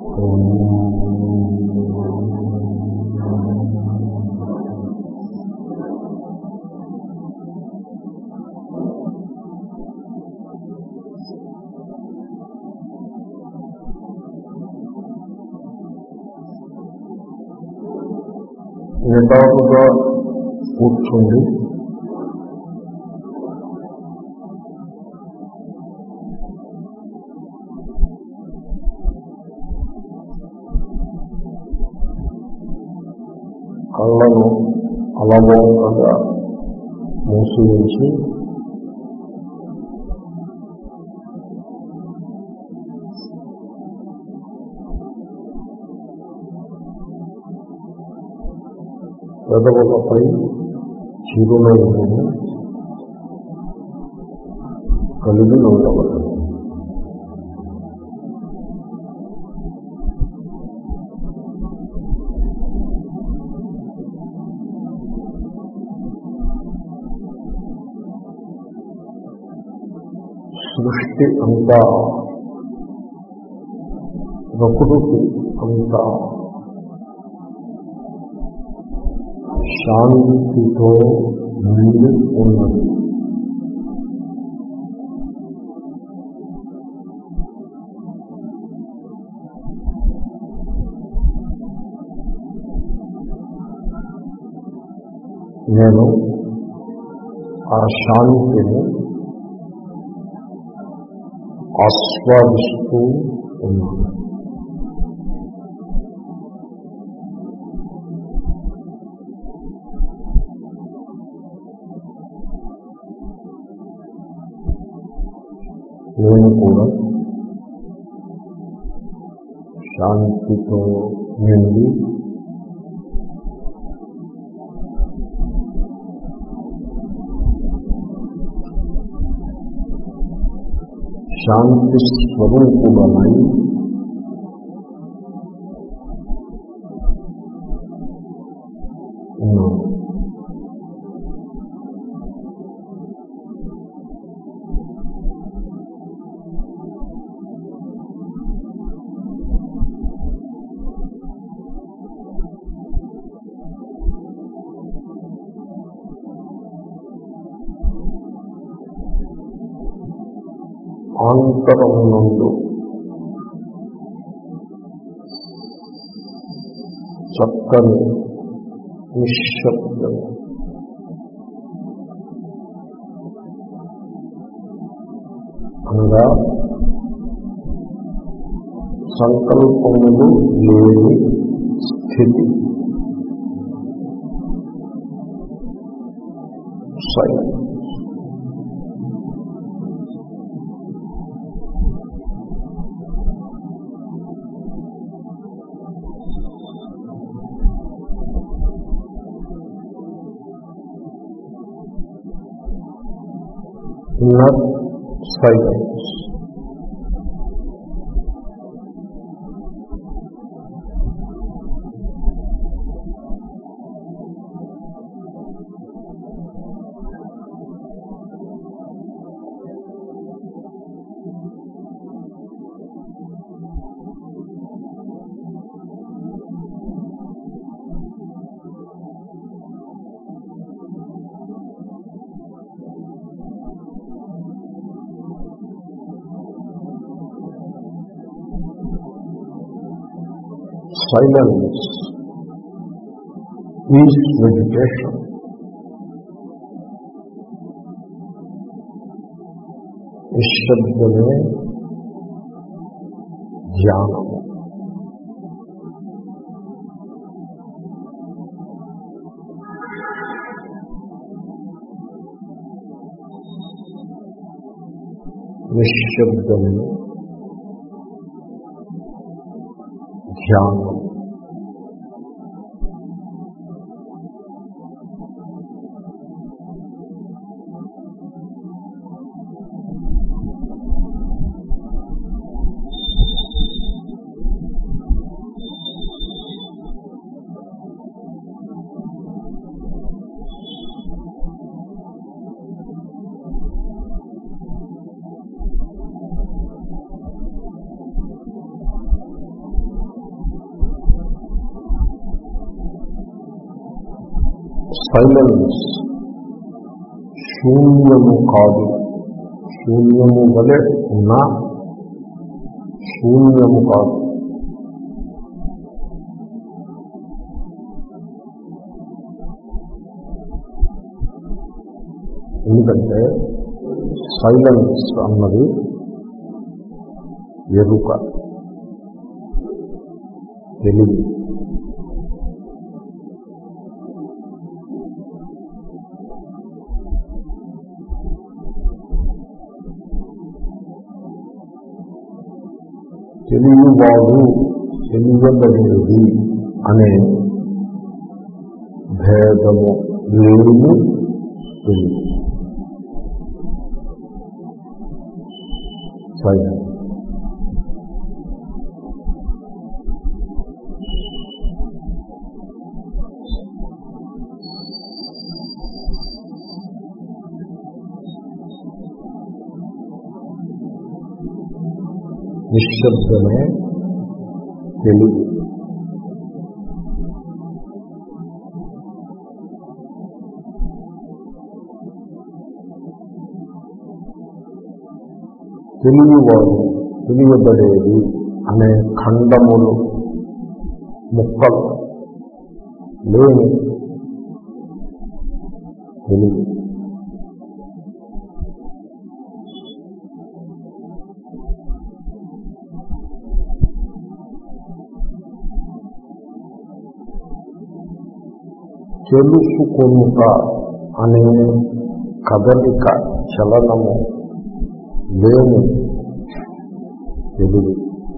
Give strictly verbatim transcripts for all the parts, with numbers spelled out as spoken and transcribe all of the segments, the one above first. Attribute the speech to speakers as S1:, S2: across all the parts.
S1: నిటారుగా కూర్చుండి కళ్ళను అలవోకగా మూసివేసి పెదవులపై చిరునవ్వును కలిగి ఉండవలెను. సృష్టి అంతా, ప్రకృతి అంతా శాంతితో నిండి ఉన్నది. నేను ఆ శాంతిని ఆస్వాదిస్తూ ఉన్నాను. నేను కూడా శాంతితో నిండి శాంతి స్వరూపుడనై ఉన్నాను. ఆంతరమునందు చక్కని నిశ్శబ్దం, అనగా సంకల్పములు లేని స్థితి, silence. Inner silence. Silence is meditation. నిశ్శబ్దమే ధ్యానము. నిశ్శబ్దమే ధ్యానం. సైలెన్స్ శూన్యము కాదు, శూన్యము వలె ఉన్నా శూన్యము కాదు. ఎందుకంటే సైలెన్స్ అన్నది ఎరుక, తెలివి. తెలియవాడు, తెలియబడేది అనే భేదము లేని తెలివి సైలెన్స్. నిశ్శబ్దమే తెలివి. తెలియవాడు, తెలియబడేది అనే ఖండములు ముక్కలు లేని తెలివి. తెలుసుకొనుట అనే కదలిక, చలనము లేని తెలివి.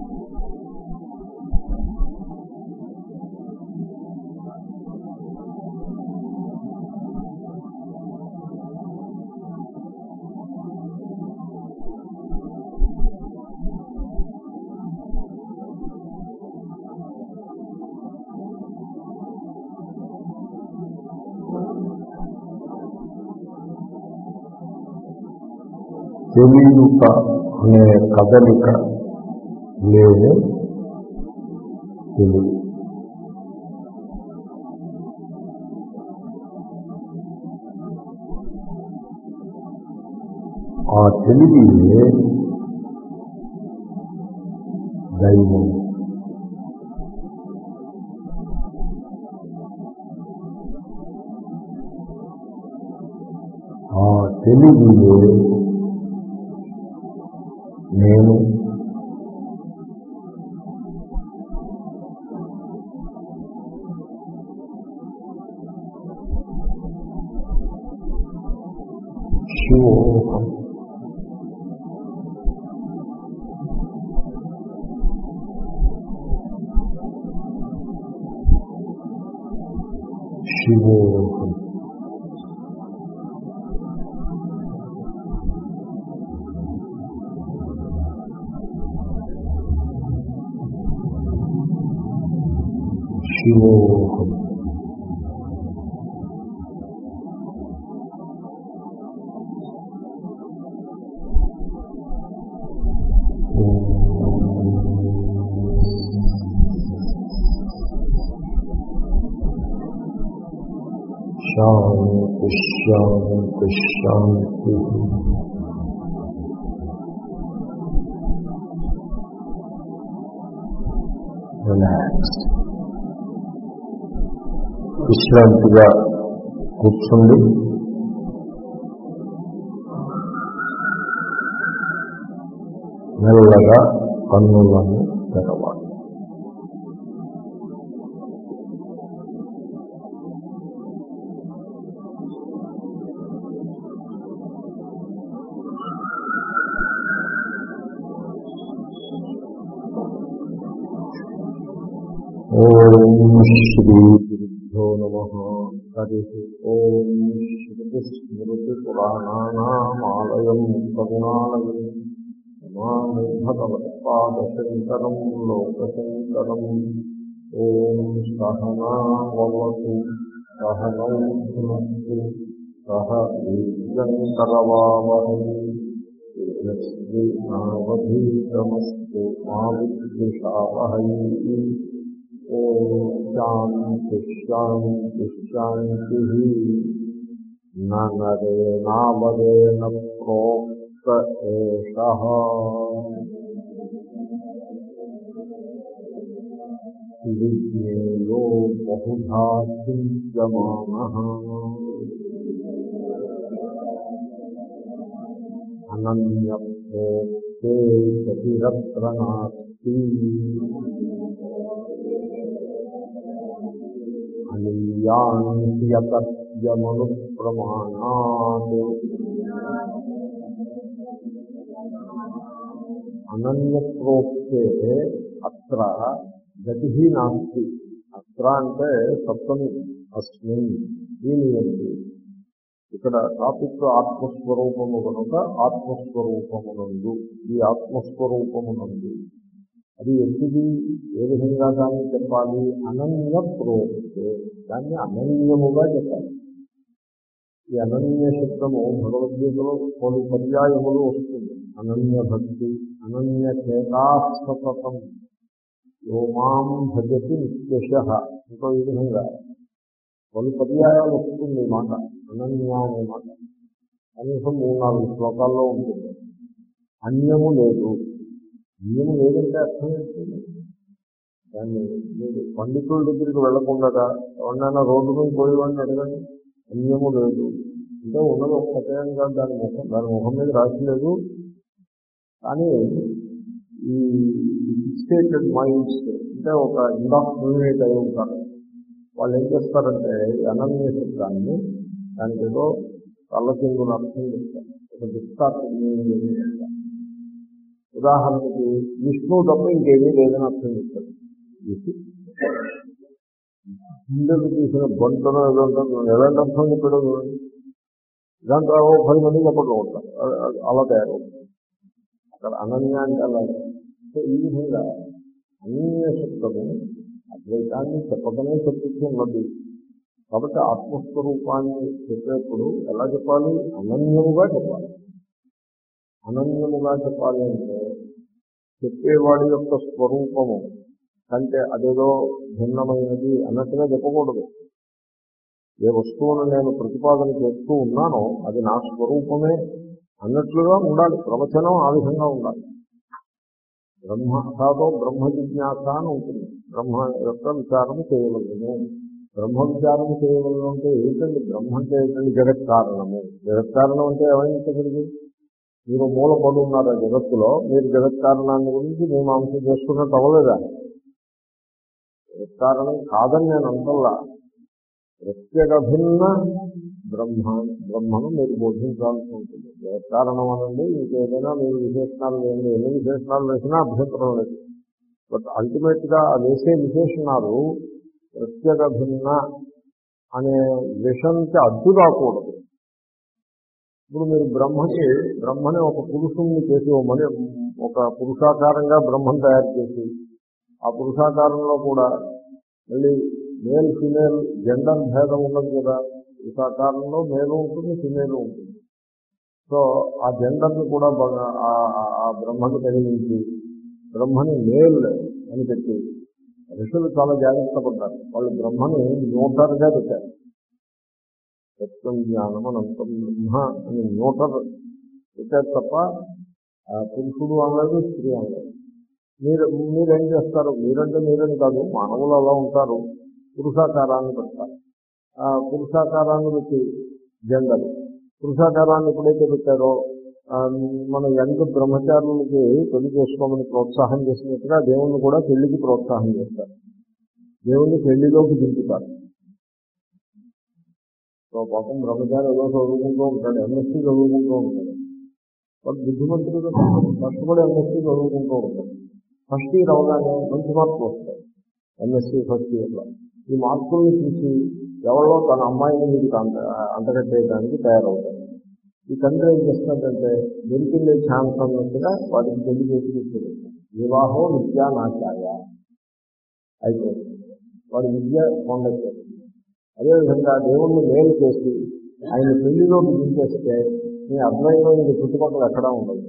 S1: తెలియుట అనే కదలిక లేని తెలివి. ఆ తెలివియే దైవం. ఆ తెలివియే నేను. శివోహం. శివోహం. శివోహం. శాంతి శాంతి శాంతి. రిలాక్స్. విశ్రాంతిగా కూర్చుండి మెల్లగా కన్నులను తెరవాలి. ఓం శ్రీ గురుభ్యో నమః. హరి ఓం. శ్రుతి స్మృతి పురాణానామాలయం కరుణాలయం నమామి భగవత్పాదశంకరం లోకశంకరం. ఓం సహనావతు సహనౌ భునస్తు సహ వీర్యంకరవావహై తేజస్వినావధీతమస్తు మా విద్విషావహై. ఓం శాంతి శాంతి శాంతి. నరేణావరేణ ప్రోక్త ఏషః విజ్ఞేయో బహుధా చింత్యమానః అనన్యప్రోక్తే గతిరత్ర నాస్తి అనీయాన్యతత్యమను ప్రమాణాత్. అనన్యప్రోక్తే అత్ర గతి నాస్తి. అత్ర అంటే సప్తమి అస్మిన్ దీనియందు. ఇక్కడ టాపిక్ ఆత్మస్వరూపము కనుక ఆత్మస్వరూపమునందు, ఈ ఆత్మస్వరూపమునందు అది ఎట్టిది, ఏ విధంగా దాన్ని చెప్పాలి? అనన్య ప్రోక్తే, దాన్ని అనన్యముగా చెప్పాలి. ఈ అనన్య శబ్దము భగవద్గీతలో కొన్ని పర్యాయములు వస్తుంది. అనన్య భక్తి, అనన్య చేతాస్వతం, యో మాం భజతి నిత్యశః. ఇంకో ఈ విధంగా కొన్ని పర్యాయాలు వస్తుంది ఈ మాట, అనన్య అనే మాట. కనీసం మూడు నాలుగు శ్లోకాల్లో ఉంటుంది. అన్యము లేదు. అన్యము లేదంటే అర్థం ఏంటి? దాన్ని మీరు పండితుల దగ్గరికి వెళ్లకుండా ఎవరినైనా రోడ్డు మీద పోయేవాడిని అడగండి, అన్యము లేదు అంటే ఉన్నది ఒక్కటే కాదు, దాని ముఖం దాని ముఖం మీద రాసలేదు. కానీ ఈ ఫిక్సేటెడ్ మైండ్స్ అంటే ఒక ఇండాక్ట్రినేట్ అయి ఉంటారు. వాళ్ళు ఏం చేస్తారంటే అనన్య శబ్దాన్ని దానికి ఏదో తల్లకిందులు అర్థం చేస్తారు, ఒక దుష్టార్థం చేస్తారు. ఉదాహరణకి విష్ణువు తప్ప ఇంకేమీ లేదని అర్థం చేస్తారు. ఇందుకు తీసిన బంటలో ఏదో ఉంటుంది, ఎలాంటి అర్థం చెప్పడం దాంట్లో పది మంది చెప్పడం ఉంటారు, అలా తయారవుతుంది. అక్కడ అనన్య అంటే అలాగే. సో ఈ విధంగా అనన్య శబ్దము అద్వైతాన్ని చెప్పకనే చెప్తున్నది. కాబట్టి ఆత్మస్వరూపాన్ని చెప్పేప్పుడు ఎలా చెప్పాలి? అనన్యముగా చెప్పాలి. అనన్యముగా చెప్పాలి అంటే చెప్పేవాడి యొక్క స్వరూపము కంటే అదేదో భిన్నమైనది అన్నట్టుగా చెప్పకూడదు. ఏ వస్తువును నేను ప్రతిపాదన చేస్తూ ఉన్నానో అది నా స్వరూపమే అన్నట్లుగా ఉండాలి. ప్రవచనం ఆ విధంగా ఉండాలి. బ్రహ్మ అథాతో బ్రహ్మ జిజ్ఞాస అని ఉంటుంది. బ్రహ్మ యొక్క విచారము చేయవలను. బ్రహ్మ విచారము చేయవలను అంటే ఏంటండి? బ్రహ్మ అంటే ఏంటండి? జగత్ కారణము. జగత్ కారణం అంటే ఏమైంది? మీరు మూలపడి ఉన్నారు ఆ జగత్తులో, మీరు జగత్ కారణాన్ని గురించి మీమాంస చేసుకున్నట్టు అవ్వలేదా? జగత్ కారణం కాదని నేను అంతల్లా, ప్రత్యేక భిన్న బ్రహ్మ బ్రహ్మను మీరు బోధించాల్సి ఉంటుంది. జగత్ కారణం అనండి, ఇంకేదైనా మీరు విశేషణాలు వేయండి, ఎన్ని విశేషణాలు వేసినా అభ్యంతరం లేదు. బట్ అల్టిమేట్ గా వేసే విశేషణాలు ప్రత్యేక భిన్న అనే విషయంకి అడ్డు రాకూడదు. ఇప్పుడు మీరు బ్రహ్మకి బ్రహ్మని ఒక పురుషుణ్ణి చేసి మని ఒక పురుషాకారంగా బ్రహ్మను తయారు చేసి, ఆ పురుషాకారంలో కూడా మళ్ళీ మేల్ ఫిమేల్ జెండర్ భేదం ఉన్నది కదా. పురుషాకారంలో మేలు ఉంటుంది, ఫిమేలు ఉంటుంది. సో ఆ జెండర్ని కూడా ఆ బ్రహ్మని కలిగించి బ్రహ్మని మేల్ అని పెట్టి ఋషులు చాలా జాగ్రత్త పడ్డారు. వాళ్ళు బ్రహ్మని న్యూటర్గా పెట్టారు. సత్యం జ్ఞానం అనంతం బ్రహ్మ అని న్యూటర్ పెట్టారు తప్ప పురుషుడు అనలేదు, స్త్రీ అనలేదు. మీరు మీరేం చేస్తారు? మీరంటే మీరని కాదు, మానవులు అలా ఉంటారు. పురుషాకారాన్ని పెడతారు. ఆ పురుషాకారాన్ని పెట్టి జెండర్ పురుషాకారాన్ని ఎప్పుడైతే పెట్టారో మన యంగ్ బ్రహ్మచారులకి పెళ్లి చేసుకోమని ప్రోత్సాహం చేసినట్టుగా దేవుణ్ణి కూడా పెళ్లికి ప్రోత్సాహం చేస్తారు. దేవుణ్ణి పెళ్లిలోకి దింపుతారు. సో పాపం బ్రహ్మచారి ఏదో చదువుకుంటూ ఉంటాడు, ఎంఎస్సీ చదువుకుంటూ ఉంటాడు. వాడు బుద్ధిమంతుడు కష్టపడి ఎంఎస్సీ చదువుకుంటూ ఉంటాడు. ఫస్ట్ ఇయర్ అవగానే మంచి మార్కులు వస్తాయి. ఎంఎస్సీ ఫస్ట్ ఇయర్లో ఈ మార్కుల్ని చూసి ఎవరో తన అమ్మాయిని వీడికి అంత అంతకట్టేయడానికి తయారవుతారు. ఈ తండ్రి ఏం చేస్తున్నాడంటే దొరికిందే ఛాన్స్ అన్నట్టుగా వాటిని పెళ్లి చేసి తీసుకుంటారు. వివాహం విద్యా నాశాయ అయితే వాడి విద్య పొందట్లేదు. అదేవిధంగా దేవుణ్ణి మేలు చేసి ఆయన పెళ్లిలోకి దించేస్తే మీ అద్వైతం ఇది చుట్టుపక్కల ఎక్కడా ఉండదు.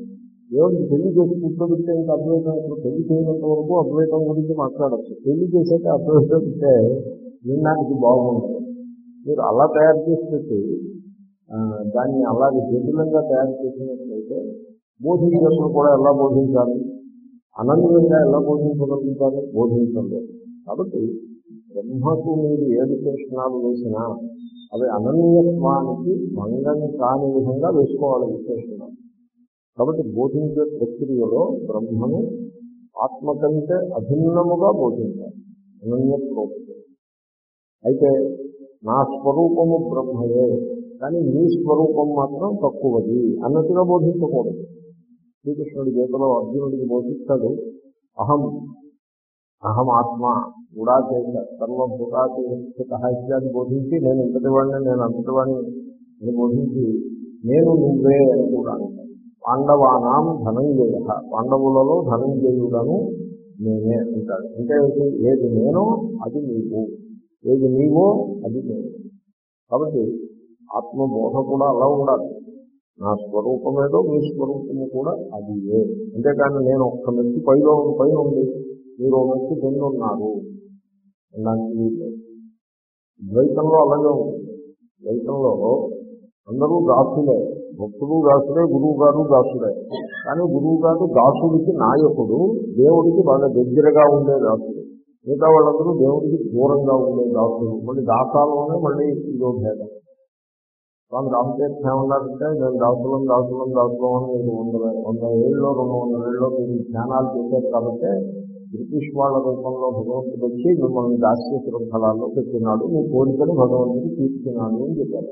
S1: దేవుడికి పెళ్లి చేసి కూర్చోబెట్టే ఇంకా అద్వైతం ఇప్పుడు పెళ్లి చేయనంత వరకు అద్వైతం గురించి మాట్లాడచ్చు. పెళ్లి చేసాక అద్వైతం అంటే వినడానికి బాగుంటుంది. మీరు అలా తయారు చేసి పెట్టి దాన్ని అలాగే జటిలంగా తయారు చేసినట్లయితే బోధించేప్పుడు కూడా ఎలా బోధించాలి, అనన్యంగా ఎలా బోధించగలుగుతారు, బోధించలేదు. కాబట్టి బ్రహ్మకు మీరు ఏ విశేషణాలు వేసినా అవి అనన్యత్వానికి భంగం కాని విధంగా వేసుకోవాలి విశేషణాలు. కాబట్టి బోధించే ప్రక్రియలో బ్రహ్మను ఆత్మ కంటే అభిన్నముగా బోధించాలి, అనన్యత్రోక్తి. అయితే నా స్వరూపము బ్రహ్మయే, కానీ మీ స్వరూపం మాత్రం తక్కువది అన్నట్టుగా బోధించకూడదు. శ్రీకృష్ణుడి గీతలో అర్జునుడికి బోధిస్తాడు, అహం అహం ఆత్మ గుడాచేత సర్వభూతాతీత ఇత్యాది బోధించి నేను ఇంతటి వాడిని నేను అంతటి వాడిని అని బోధించి నేను నువ్వే అని కూడా అంటాడు. పాండవానాం ధనంజయ, పాండవులలో ధనంజయుడను నేనే అంటాడు. అంటే ఏది నేనో అది నీవు, ఏది నీవో అది నేను. కాబట్టి ఆత్మబోధ కూడా అలా ఉండాలి. నా స్వరూపమేదో మీ స్వరూపము కూడా అది ఏ. అంతేకాని నేను ఒక్క మెచ్చి పైలో పైన ఉంది, మీరు మెచ్చి కింద ఉన్నారు నాకు. ద్వైతంలో అలాగే ఉంటుంది. ద్వైతంలో అందరూ దాసులే, భక్తులు దాసులే, గురువు గారు దాసులే. కానీ గురువు గారు దాసుడికి నాయకుడు, దేవుడికి బాగా దగ్గరగా ఉండే దాసుడు. మిగతా వాళ్ళందరూ దేవుడికి దూరంగా ఉండే దాసుడు. మళ్ళీ దాసాలలోనే మళ్ళీ ఇదో భేదం. స్వామి రామతీర్థ ఏమన్నారంటే, నేను దాసులం దాసులం దాసులం అని మీరు వంద వంద ఏళ్ళలో రెండు వందల ఏళ్ళలో మీరు ధ్యానాలు చేశారు కాబట్టి బ్రిటిష్ వాళ్ళ రూపంలో భగవంతుడు వచ్చి మిమ్మల్ని దాస్య శృంఖలాల్లో పెట్టినాడు, మీ కోరికను భగవంతుడు తీర్చినాడు అని చెప్పారు.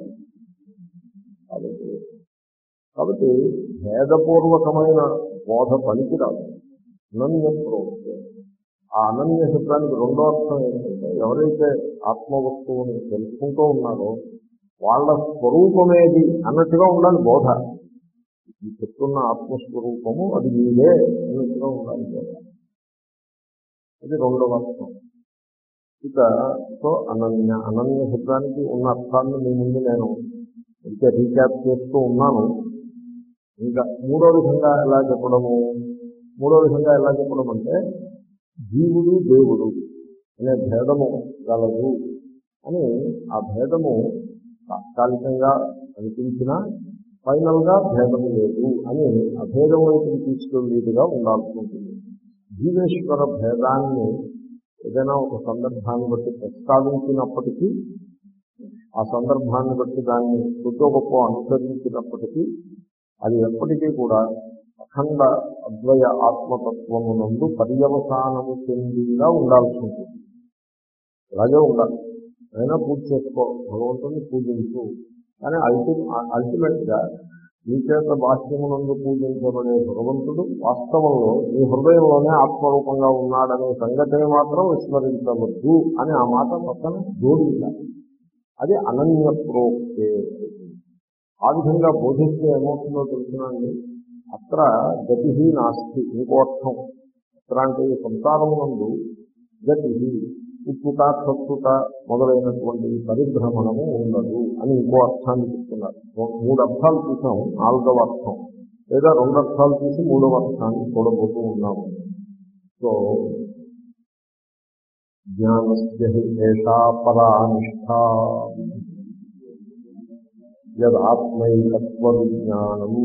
S1: కాబట్టి కాబట్టి భేదపూర్వకమైన బోధ పనికిరాదు, అనన్య ప్రోక్తే. ఆ అనన్య శబ్దానికి రెండో అర్థం ఏంటంటే, ఎవరైతే ఆత్మవస్తువుని తెలుసుకుంటూ ఉన్నారో వాళ్ళ స్వరూపమేది అన్నట్టుగా ఉండాలి బోధ. ఈ చెప్తున్న ఆత్మస్వరూపము అది మీదే అన్నట్టుగా ఉండాలి బోధ. అది రెండవ అర్థం. ఇక సో అనన్య అనన్య శబ్దానికి ఉన్న అర్థాన్ని మీ ముందు నేను ఇంకా రీక్యాప్ చేస్తూ ఉన్నాను. ఇంకా మూడో విధంగా ఎలా చెప్పడము మూడో విధంగా ఎలా చెప్పడం అంటే, జీవుడు దేవుడు అనే భేదము గలదు అని. ఆ భేదము తాత్కాలికంగా అనిపించినా ఫైనల్గా భేదము లేదు అని అభేదం వైపు తీసుకెళ్ళేదిగా ఉండాల్సి ఉంటుంది. జీవేశ్వర భేదాన్ని ఏదైనా ఒక సందర్భాన్ని బట్టి ప్రస్తావించినప్పటికీ, ఆ సందర్భాన్ని బట్టి దాన్ని కొద్ది గొప్ప అనుసరించినప్పటికీ అది ఎప్పటికీ కూడా అఖండ అద్వయ ఆత్మతత్వమునందు పర్యవసానము చెందిగా ఉండాల్సి ఉంటుంది. అలాగే ఉండాలి. అయినా పూజ చేసుకో, భగవంతుని పూజించు, కానీ అల్టి అల్టిమేట్గా మీ చేత బాహ్యమునందు పూజించబడే భగవంతుడు వాస్తవంలో మీ హృదయంలోనే ఆత్మరూపంగా ఉన్నాడనే సంగతిని మాత్రం విస్మరించవద్దు అని ఆ మాట పక్కన జోడి ఉండాలి. అది అనన్య ప్రోక్తే. ఆ విధంగా బోధిస్తే ఏమవుతుందో తెలుసునండి, అత్ర గతి నాస్తి. ఇంకో అర్థం అత్ర అంటే సంసారమునందు గతి, ఉప్పుట తప్పుట మొదలైనటువంటి పరిభ్రమణము ఉండదు అని ఇంకో అర్థాన్ని చెప్తున్నారు. మూడు అర్థాలు చూసాం, నాలుగవ అర్థం లేదా రెండు అర్థాలు చూసి మూడవ అర్థాన్ని చూడబోతూ ఉన్నాము. సో జ్ఞానస్య హి ఏషా పరానిష్ఠ యదాత్మైకత్వ విజ్ఞానం.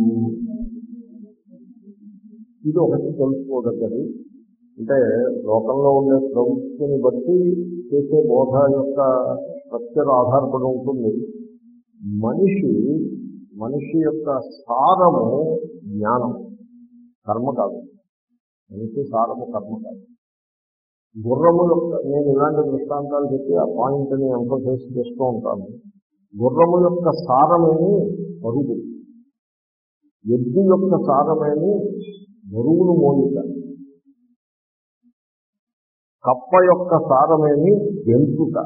S1: ఇది ఒకటి తెలుసుకోదగ్గది. అంటే లోకంలో ఉండే ప్రవృత్తిని బట్టి చేసే బోధ యొక్క స్ట్రక్చర్ ఆధారపడి ఉంటుంది. మనిషి మనిషి యొక్క సారము జ్ఞానం, కర్మ కాదు. మనిషి సారము కర్మ కాదు. గుర్రము యొక్క, నేను ఇలాంటి దృష్టాంతాలు చెప్పి ఆ పాయింట్ని ఎంఫోసైజ్ చేస్తూ ఉంటాను. గుర్రము యొక్క సారమేమి పరుగు, ఎద్దు యొక్క సారమేమి బరువును మోయిక, కప్ప యొక్క సారమేమి గెంతుట,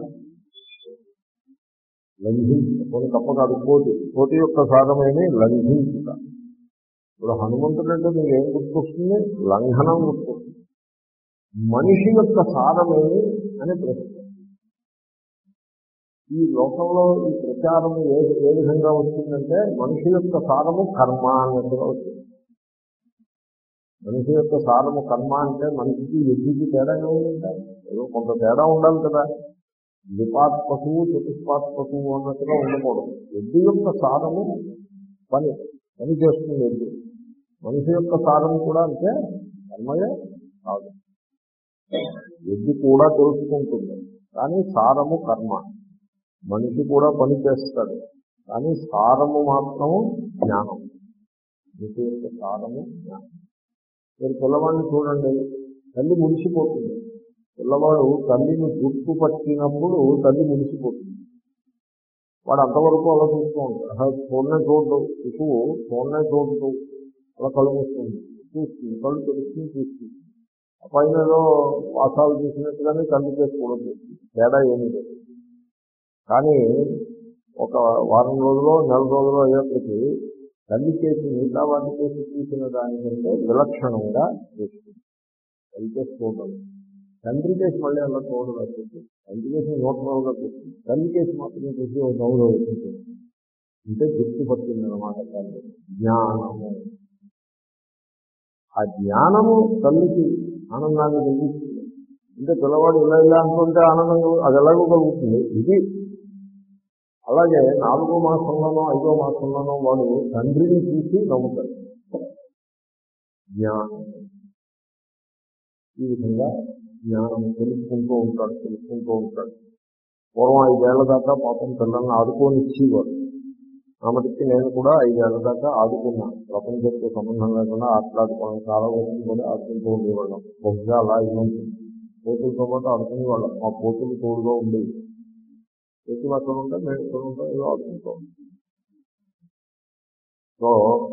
S1: లంఘించుట. కొన్ని కప్ప కాదు, కోటి కోటి యొక్క సారమేమి లంఘించుట. ఇప్పుడు హనుమంతుడు అంటే మీకు ఏం గుర్తొస్తుంది? లంఘనం గుర్తొస్తుంది. మనిషి యొక్క సారమేమి అని ప్రశ్న. ఈ లోకంలో ఈ ప్రచారము ఏ ఏ విధంగా వచ్చిందంటే, మనిషి యొక్క సారము కర్మ అన్నట్టుగా వచ్చింది. మనిషి యొక్క సారము కర్మ అంటే మనిషికి ఎద్దుకి తేడా ఏముంటాయి? ఏదో కొంత తేడా ఉండాలి కదా. ద్విపాత్ పశువు చతుష్పాత్ పశువు అన్నట్టుగా ఉండకూడదు. ఎద్దు యొక్క సారము పని పని చేస్తుంది ఎద్దు. మనిషి యొక్క సారము కూడా అంటే కర్మయే కాదు. ఎద్దు కూడా తెలుసుకుంటుంది, కానీ సారము కర్మ. మనిషి కూడా పని చేస్తాడు, కానీ సారము మాత్రము జ్ఞానం. మనిషి యొక్క సారము జ్ఞానం. మీరు పిల్లవాడిని చూడండి, తల్లి ముడిసిపోతుంది. పిల్లవాడు తల్లిని గుర్తుపట్టినప్పుడు తల్లి ముడిసిపోతుంది. వాడు అంతవరకు అలా చూస్తూ ఉంటాడు. అసలు చూడనే చూడదు, శిశువు చూడనే చూడదు, అలా కళ్ళు మూస్తుంది, చూస్తుంది, కళ్ళు తెలుస్తుంది, చూస్తుంది. ఆ పైన ఏదో వాసాలు చూసినట్టుగానే తల్లి చేసుకోవడం తేడా ఏమీ లేదు. కానీ ఒక వారం రోజులో నెల రోజులో అయ్యేప్పటికీ తల్లి చేసి మిగతా వాటి చేసి చూసిన దానికంటే విలక్షణంగా చూస్తుంది. తల్లి చేసి చూడదు. తండ్రి కేసు మళ్ళీ అలా చూడదు. చూస్తుంది తండ్రి కేసు నూటనలుగా చూస్తుంది. తల్లి కేసు మాత్రం చూసి ఒక నవ్వులో వచ్చింది. అంటే గుర్తుపట్టింది అన్నమాట తల్లి. జ్ఞానము, ఆ జ్ఞానము తల్లికి ఆనందాన్ని కలిగిస్తుంది. అంటే పిల్లవాడు ఇలా ఇలా అనుకుంటే ఆనందం అది ఎలాగో కలుగుతుంది. ఇది అలాగే నాలుగో మాసంలోనో ఐదో మాసంలోనో వాడు తండ్రిని చూసి నవ్వుతాడు. జ్ఞానం ఈ విధంగా జ్ఞానం తెలుసుకుంటూ ఉంటాడు తెలుసుకుంటూ ఉంటాడు పూర్వం ఐదేళ్ల దాకా పాపం పిల్లల్ని ఆడుకొని ఇచ్చేవాడు. ఆ మటుకి నేను కూడా ఐదేళ్ల దాకా ఆడుకున్నాను. ప్రపంచంతో సంబంధం లేకుండా ఆటలాడుకోవడం చాలా వరకు కూడా ఆడుకుంటూ ఉండేవాళ్ళం. బహుశా అలా ఇవ్వండి పోతులతో పాటు ఆడుకునేవాళ్ళం. మా పోతులు తోడుగా ఉండేవి. పోతులు అక్కడ ఉంటే మేము ఇక్కడ ఉంటాం, ఏదో ఆడుకుంటూ ఉంటాం. సో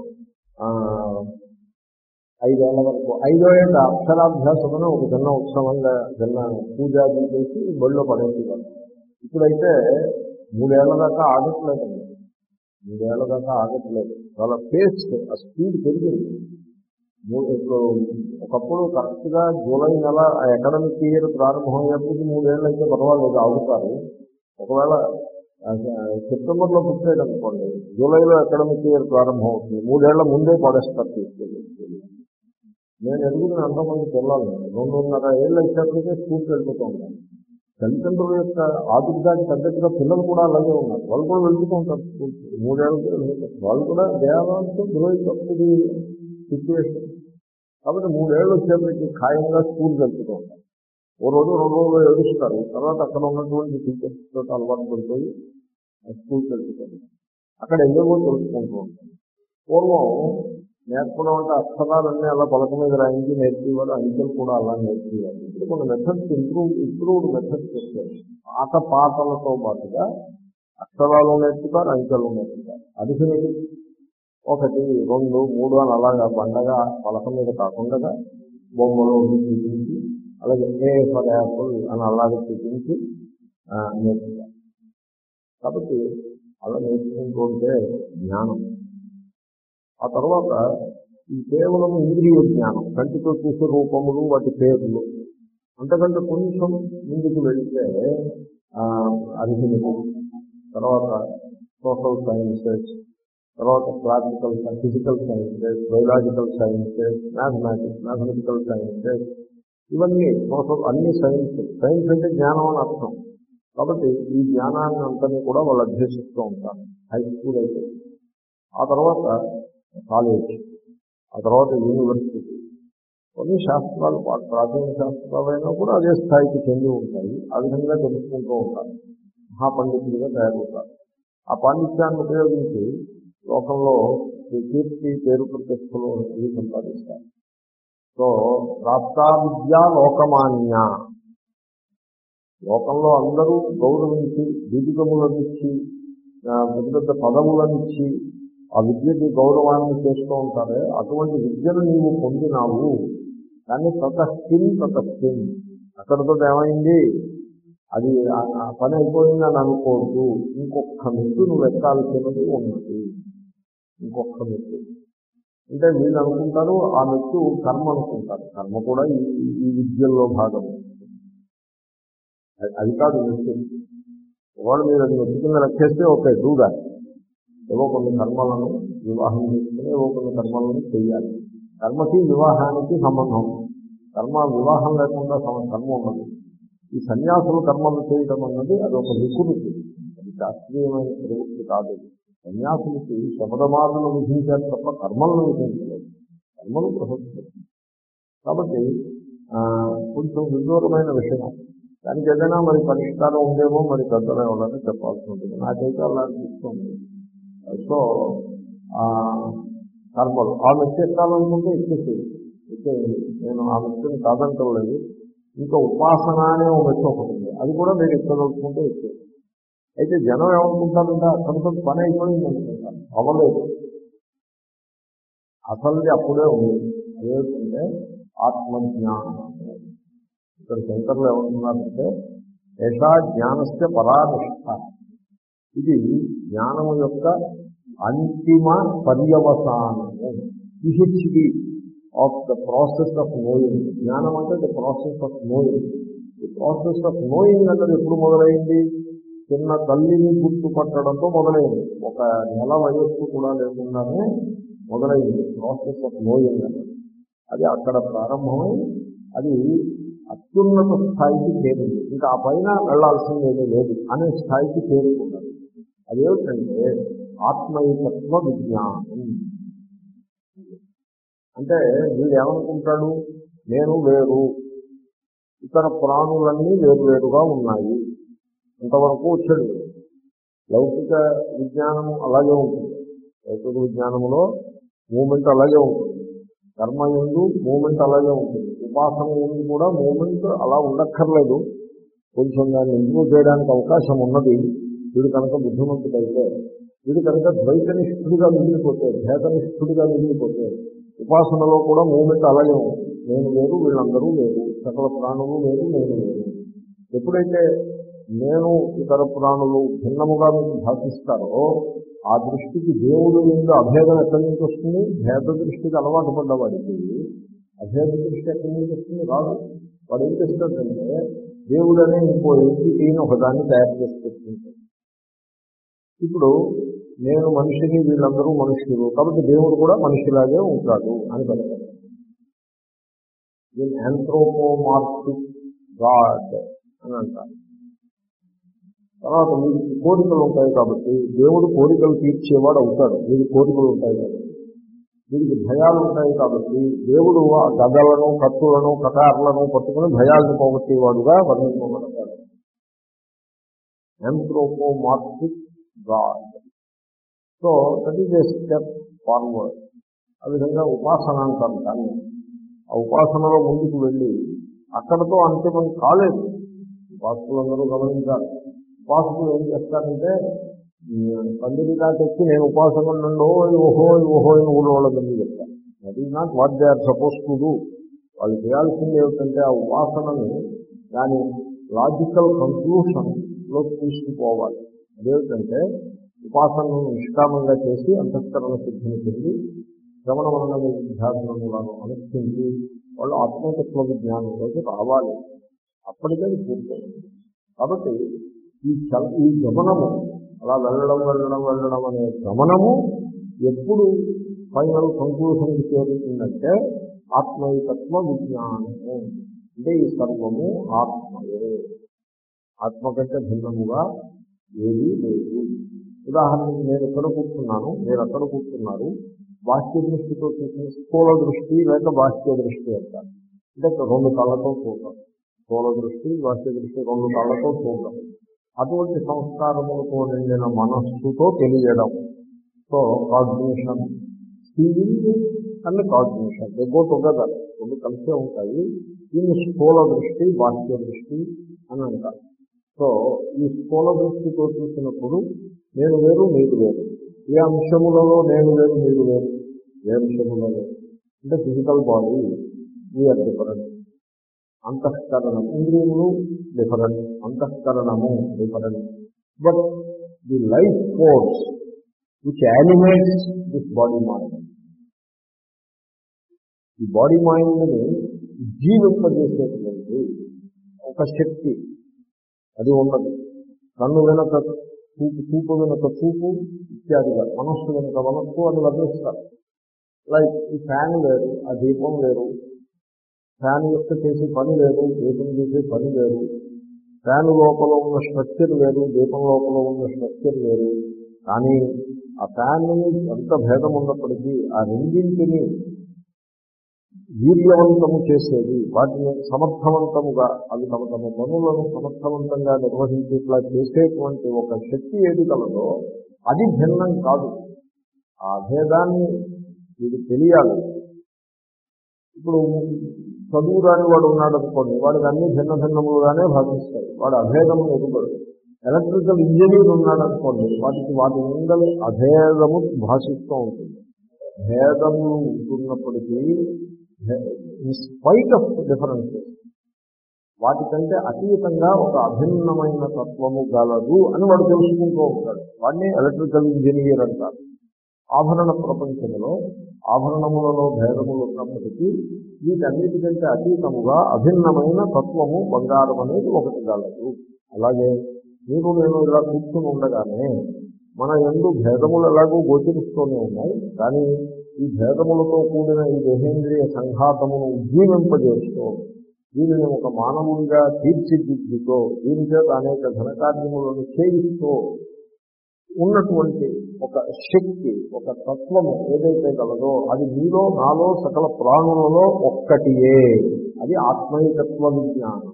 S1: ఐదేళ్ల వరకు ఐదో ఏళ్ళ అక్షరాభ్యాసమని ఒక చిన్న ఉత్సవంగా చిన్న పూజాది చేసి బడిలో పడేసేవాళ్ళు. ఇప్పుడైతే మూడేళ్ల దాకా ఆగట్లేదండి. మూడేళ్ల దాకా ఆగట్లేదు. చాలా పేస్ ఆ స్పీడ్ పెరిగింది. ఇప్పుడు ఒకప్పుడు కరెక్ట్గా జూలై నెల అకాడమిక్ ఇయర్ ప్రారంభమయ్యేప్పటికీ మూడేళ్ళు అయితే పర్వాలేదు, ఆగుతారు. ఒకవేళ సెప్టెంబర్లో పుట్టేది అనుకోండి, జూలైలో అకాడమిక్ ఇయర్ ప్రారంభం అవుతుంది. మూడేళ్ల ముందే పడేస్తారు తీసుకెళ్ళి. నేను ఎదుగుతున్న అంతమంది పిల్లలు రెండున్నర ఏళ్ళు వచ్చేప్పటికే స్కూల్కి వెళ్ళిపోతూ ఉంటాను. తల్లిదండ్రుల యొక్క ఆదుర్దానికి తగ్గట్టుగా పిల్లలు కూడా అలాగే ఉన్నారు. వాళ్ళు కూడా వెళ్తూ ఉంటారు స్కూల్కి. మూడేళ్ళకి వెళ్తారు వాళ్ళు కూడా దేవాలయంతో growing up to the situation. కాబట్టి మూడేళ్ళు వచ్చేప్పటికి ఖాయంగా స్కూల్కి వెళ్తూ ఉంటారు. ఓ రోజు రెండు రోజులు ఏడుస్తారు. తర్వాత అక్కడ ఉన్నటువంటి టీచర్స్ తోటి అలవాటు పడిపోయి స్కూల్కి వెళ్తుంటారు. అక్కడ ఎందుకో తెలుసుకుంటూ ఉంటారు. పూర్వం నేర్పడం అంటే అక్షరాలన్నీ అలా పలక మీద రాయించి నేర్చేవారు. అంకెలు కూడా అలా నేర్చేవారు. ఇప్పుడు కొన్ని మెథడ్స్ ఇంప్రూవ్ ఇంప్రూవ్డ్ మెథడ్స్ వచ్చాయి. పాత పాటలతో పాటుగా అక్షరాలు నేర్చుతారు, అంకెలు నేర్చుతారు. అడిషనల్ ఒకటి రెండు మూడు అని అలాగా పండగ పలక మీద కాకుండా బొమ్మలు చూపించి, అలాగే ఏ ఫర్ యాపిల్ అని అలాగే చూపించి నేర్చుతారు. కాబట్టి అలా నేర్చుకుంటూ ఉంటే జ్ఞానం. ఆ తర్వాత ఈ కేవలం ఇంద్రియ జ్ఞానం, కంటితో చూసే రూపములు వాటి పేర్లు. అంతకంటే కొంచెం ముందుకు వెళితే అరిహిణికు, తర్వాత సోషల్ సైన్సెస్, తర్వాత classical physical sciences, biological sciences, mathematics, mathematical sciences, ఇవన్నీ సోషల్ అన్ని సైన్స్. సైన్స్ అంటే జ్ఞానం అని అర్థం. కాబట్టి ఈ జ్ఞానాన్ని అంతని కూడా వాళ్ళు అభ్యసిస్తూ ఉంటారు హై స్కూల్ అయితే. ఆ తర్వాత కాలేజ్, ఆ తర్వాత యూనివర్సిటీ. కొన్ని శాస్త్రాలు ప్రాచీన శాస్త్రాలైనా కూడా అదే స్థాయికి చెంది ఉంటాయి. ఆ విధంగా తెలుసుకుంటూ ఉంటారు. మహాపండితులుగా తయారవుతారు. ఆ పాండిత్యాన్ని ఉపయోగించి లోకంలో కీర్తి పేరు ప్రతిష్టలు ఇవి సంపాదిస్తారు. సో ప్రాప్తా విద్యా లోకమాన్య, లోకంలో అందరూ గౌరవించి దీపికములనిచ్చి పెద్ద పెద్ద పదవులనిచ్చి ఆ విద్యకి గౌరవాన్ని చేస్తూ ఉంటారే, అటువంటి విద్యను నీవు పొందినావు. కానీ తతస్థిన్ తతస్థిన్ అక్కడితో ఏమైంది, అది పని అయిపోయిందని అనుకోవద్దు. ఇంకొక మెట్టు నువ్వు ఎక్కాల్సినది ఉన్నది. ఇంకొక మెట్టు అంటే వీళ్ళు అనుకుంటారు ఆ మెట్టు కర్మ అనుకుంటారు. కర్మ కూడా ఈ ఈ విద్యల్లో భాగం. అది కాదు మెట్టు. వాళ్ళు మీరు అది మెట్టు కింద లెక్కేస్తే ఓకే డూగా ఏవో కొన్ని కర్మలను వివాహం చేసుకుని ఏవో కొన్ని కర్మలను చేయాలి. కర్మకి వివాహానికి సంబంధం ఉంది. కర్మ వివాహం లేకుండా సమ- కర్మ ఉన్నది. ఈ సన్యాసులు కర్మలు చేయడం అన్నది అదొక వికృతి, అది శాస్త్రీయమైన ప్రవృత్తి కాదు. సన్యాసులకి శబదమాలను విధించారు తప్ప కర్మలను విధించలేదు. కర్మలు ప్రహస్తులు. కాబట్టి ఆ, కొంచెం విదూరమైన విషయం. దానికి ఏదైనా మరి పరిష్కారం ఉందేమో మరి పెద్దలు ఎవరైనా చెప్పాల్సి ఉంటుంది. నాకైతే అలా అనిపిస్తుంది. సో ఆ, కర్మలు ఆ మెచ్చి ఎక్కాలనుకుంటే ఎక్కేసేది ఎక్కేది నేను ఆ మెచ్చిని కాదంటలేదు. ఇంకా ఉపాసన అనే ఒక మెచ్చి ఒకటి ఉంది, అది కూడా మీరు ఎక్కదలుచుకుంటే ఎక్కేది. అయితే జనం ఏమనుకుంటారంటే అక్కడితో పని అయిపోయింది అనుకుంటారు. అవ్వలేదు, అసలుది అప్పుడే ఉంది. అదేంటంటే ఆత్మజ్ఞానం. ఇక్కడ శంకర్లు ఏమంటున్నారంటే ఏషా జ్ఞానస్య పరానిష్ట, ఇది జ్ఞానము యొక్క అంతిమ పర్యవసానము. PhD of the process of knowing. జ్ఞానం అంటే ద ప్రాసెస్ ఆఫ్ నోయింగ్. ఈ ప్రాసెస్ ఆఫ్ నోయింగ్ అన్నది ఎప్పుడు మొదలైంది? చిన్న తల్లిని గుర్తుపట్టడంతో మొదలైంది. ఒక నెల వయస్సు కూడా లేకుండానే మొదలైంది ప్రాసెస్ ఆఫ్ నోయింగ్ అన్నది. అది అక్కడ ప్రారంభమై అది అత్యున్నత స్థాయికి చేరింది. ఇంకా ఆ పైన వెళ్లాల్సిందేమీ లేదు అనే స్థాయికి చేరుకున్నది. అదేమిటంటే ఆత్మైకత్వ విజ్ఞానం. అంటే వీడు ఏమనుకుంటాడు, నేను వేరు, ఇతర ప్రాణులన్నీ వేరువేరుగా ఉన్నాయి. ఇంతవరకు వచ్చాడు. లౌకిక విజ్ఞానము అలాగే ఉంటుంది. లౌకిక విజ్ఞానములో మూమెంట్ అలాగే ఉంటుంది. కర్మ ఎందు మూమెంట్ అలాగే ఉంటుంది. ఉపాసన ఎందు కూడా మూమెంట్ అలా ఉండక్కర్లేదు. కొంచెం దాన్ని ఇంప్రూవ్ చేయడానికి అవకాశం ఉన్నది. వీడు కనుక బుద్ధిమంతుడైతే, వీడు కనుక ద్వైతనిష్ఠుడిగా మిగిలిపోతే, భేదనిష్ఠుడిగా మిగిలిపోతే ఉపాసనలో కూడా మూమెంట్ అలాగే ఉంటుంది. నేను వేరు, వీళ్ళందరూ వేరు, సకల ప్రాణులు వేరు, నేను వేరు. ఎప్పుడైతే నేను ఇతర ప్రాణులు భిన్నముగా మీకు భాషిస్తారో ఆ దృష్టికి దేవుడు మీద అభేదం ఎక్కడి నుంచి వస్తుంది? భేద దృష్టికి అలవాటు పడ్డవాడికి అభేద దృష్టి ఎక్కడి నుంచి వస్తుంది? రాదు. వాడు ఏం చేస్తాడంటే దేవుడు అనే ఇంకో ఎంటిటీని ఒకదాన్ని తయారు చేసి పెట్టుకుంటాడు. ఇప్పుడు నేను మనిషిని, వీళ్ళందరూ మనుషులు, కాబట్టి దేవుడు కూడా మనిషిలాగే ఉంటాడు అని పెడతాడు. దీన్ని ఆంథ్రోపోమార్ఫిక్ గాడ్ అని అంటారు. తర్వాత వీరికి కోరికలు ఉంటాయి కాబట్టి దేవుడు కోరికలు తీర్చేవాడు అవుతాడు. వీరికి కోరికలు ఉంటాయి కాబట్టి. వీరికి భయాలు ఉంటాయి కాబట్టి దేవుడు ఆ గదలను, కత్తులను, కటార్లను పట్టుకుని భయాలను పోగొట్టేవాడుగా వర్ణింపబడతాడు. Anthropomorphic god. So that is a step forward. ఆ విధంగా ఉపాసన అంటారు దాన్ని. ఆ ఉపాసనలో ముందుకు వెళ్ళి అక్కడతో అంతిమం కాలేదు. ఉపాసకులందరూ గమనించాలి. ఉపాసకులు ఏం చేస్తారంటే పందిరి దాటెక్కి నేను ఉపాసకులు నుండో ఓహో ఓహో అని ఊళ్ళో వాళ్ళందరినీ చెప్తాను. That is not what they are suppose to do. వాళ్ళు చేయాల్సింది ఏమిటంటే ఆ ఉపాసనని దాని లాజికల్ కన్క్లూషన్లో తీసుకుపోవాలి. అదేమిటంటే ఉపాసనను నిష్కామంగా చేసి అంతఃకరణ సిద్ధిని పొంది శ్రవణ మనన విద్యార్థులను అనుష్ఠించి వాళ్ళు ఆత్మతత్వ విజ్ఞానంలోకి రావాలి. అప్పటికే పూర్తయింది. కాబట్టి ఈ చల ఈ గమనము అలా వెళ్ళడం వెళ్ళడం వెళ్ళడం అనే గమనము ఎప్పుడు ఫైనల్ కంక్లూషన్కి చేరుతుందంటే ఆత్మైకత్వ విజ్ఞానము. అంటే ఈ సర్వము ఆత్మయే, ఆత్మ కంటే భిన్నముగా ఏదీ లేదు. ఉదాహరణకి నేను ఎక్కడ కూర్చున్నాను, మీరు అక్కడ కూర్చున్నారు. బాహ్య దృష్టితో చూసిన స్థూల దృష్టి లేక బాహ్య దృష్టి అంటారు. అంటే రెండు కళ్ళతో చూడటం. స్థూల దృష్టి, బాహ్య దృష్టి రెండు కళ్ళతో చూడటం. అటువంటి సంస్కారములతో నిండిన మనస్సుతో తెలియడం. So cognition, seeing and cognition they go together, రెండు కలిసే ఉంటాయి. దీన్ని స్థూల దృష్టి, బాహ్య దృష్టి అని అంటారు. సో ఈ స్థూల దృష్టితో చూసినప్పుడు నేను వేరు, మీరు వేరు. ఏ అంశములలో నేను వేరు, మీరు వేరు? ఏ అంశములలో అంటే ఫిజికల్ బాడీ వీఆర్ డిఫరెంట్. అంతఃకరణం, ఇంద్రియములు డిఫరెంట్, అంతఃకరణము different. But the life force which animates this body mind, ఈ బాడీ మైండ్ని జీవింపజేసేటువంటి ఒక శక్తి అది ఉన్నది. కన్ను వెనక చూపు, చూపు వెనక చూపు ఇత్యాదిగా మనస్సు వెనక మనస్సు అని లభిస్తారు. లైక్ ఈ ఫ్యాన్ లేదు, ఆ దీపం లేదు, ఫ్యాన్ యొక్క చేసే పని లేదు, దీపం చేసే పని లేదు, ఫ్యాన్ లోపల ఉన్న స్ట్రక్చర్ వేరు, దీపం లోపల ఉన్న స్ట్రక్చర్ వేరు. కానీ ఆ ఫ్యాన్ని ఎంత భేదం ఉన్నప్పటికీ ఆ రెండింటిని వీర్యవంతము చేసేది, వాటిని సమర్థవంతముగా అవి తమ తమ పనులను సమర్థవంతంగా నిర్వహించేట్లా చేసేటువంటి ఒక శక్తి ఏది కలదో అది భిన్నం కాదు. ఆ భేదాన్ని ఇది తెలియాలి. ఇప్పుడు చదువు రాని వాడు ఉన్నాడు అనుకోండి, వాడికి అన్ని భిన్న భిన్నములుగానే భావిస్తాయి, వాడు అభేదము ఎదుగుతాడు. ఎలక్ట్రికల్ ఇంజనీర్ ఉన్నాడు అనుకోండి, వాటికి వాటి ముందరి అభేదము భాషిస్తూ ఉంటుంది. భేదము ఉంటున్నప్పటికీ ఇన్ స్పైట్ ఆఫ్ డిఫరెన్సెస్ వాటికంటే అతీతంగా ఒక అభిన్నమైన తత్వము గలదు అని వాడు తెలుసుకుంటూ ఉంటాడు. వాడిని ఎలక్ట్రికల్ ఇంజనీర్ అంటారు. ఆభరణ ప్రపంచంలో ఆభరణములలో భేదములు ఉన్నప్పటికీ వీటన్నిటికంటే అతీతముగా అభిన్నమైన తత్వము బంగారం అనేది ఒకటి గలదు. అలాగే మీరు నేను ఇలా కూర్చుని ఉండగానే మన యందు భేదములు ఎలాగో గోచరిస్తూనే ఉన్నాయి, కానీ ఈ భేదములతో కూడిన ఈ దేహేంద్రియ సంఘాతమును ఉజ్జీవింపజేస్తూ దీనిని ఒక మానవుడిగా తీర్చిదిద్దుతో దీని చేత అనేక ఘనకార్యములను చేయిస్తూ ఉన్నటువంటి ఒక శక్తి, ఒక తత్వము ఏదైతే కలదో అది మీలో నాలో సకల ప్రాణులలో ఒక్కటియే. అది ఆత్మైకత్వ విజ్ఞానం.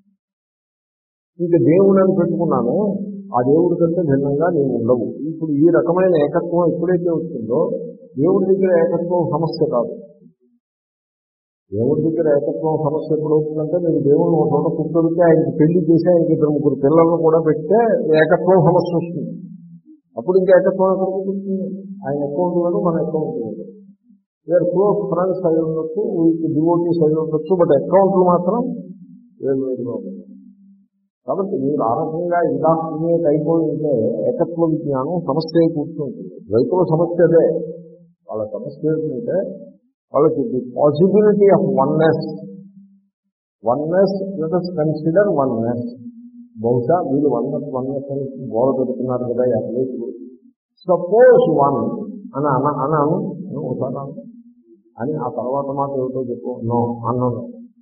S1: ఇంకా దేవుడని పెట్టుకున్నాను, ఆ దేవుడి కంటే భిన్నంగా నేను ఉండవు. ఇప్పుడు ఈ రకమైన ఏకత్వం ఎప్పుడైతే వస్తుందో దేవుడి దగ్గర ఏకత్వం సమస్య కాదు. దేవుడి దగ్గర ఏకత్వం సమస్య ఎప్పుడు అవుతుందంటే మీరు దేవుడిని ఒక చోట కూర్చోబెట్టి ఆయనకి పెళ్లి చేసి ఆయనకి ఇద్దరు ముగ్గురు పిల్లలను కూడా పెడితే ఏకత్వం సమస్య వస్తుంది. అప్పుడు ఇంకా ఏకత్వం ఎక్కడికి వస్తుంది? ఆయన ఎక్కువ ఉండదు, మన ఎక్కువ ఉంటుంది. వేరు క్లోజ్ ఫ్రెండ్స్ అయి ఉండొచ్చు, వీరికి డివోటీస్ అయి ఉండొచ్చు, బట్ అకౌంట్లు మాత్రం వేరు వేరుగా ఉంటుంది. కాబట్టి మీరు ఆ రకంగా ఇందాక్రియేట్ అయిపోయి ఉంటే ఏకత్వ విజ్ఞానం సమస్య కూర్చుంటుంది. రైతుల సమస్య అదే. వాళ్ళ సమస్య ఏంటంటే వాళ్ళకి the possibility of oneness oneness let consider oneness. బహుశా వీళ్ళు వన్నెస్ వన్నెస్ అని గోడ పెడుతున్నారు కదా అట్లీస్ట్ సపోజ్ వన్ అని అన అన్నాను ఒకసారి అని ఆ తర్వాత మాట ఏమిటో చెప్పు నో అన్నాను.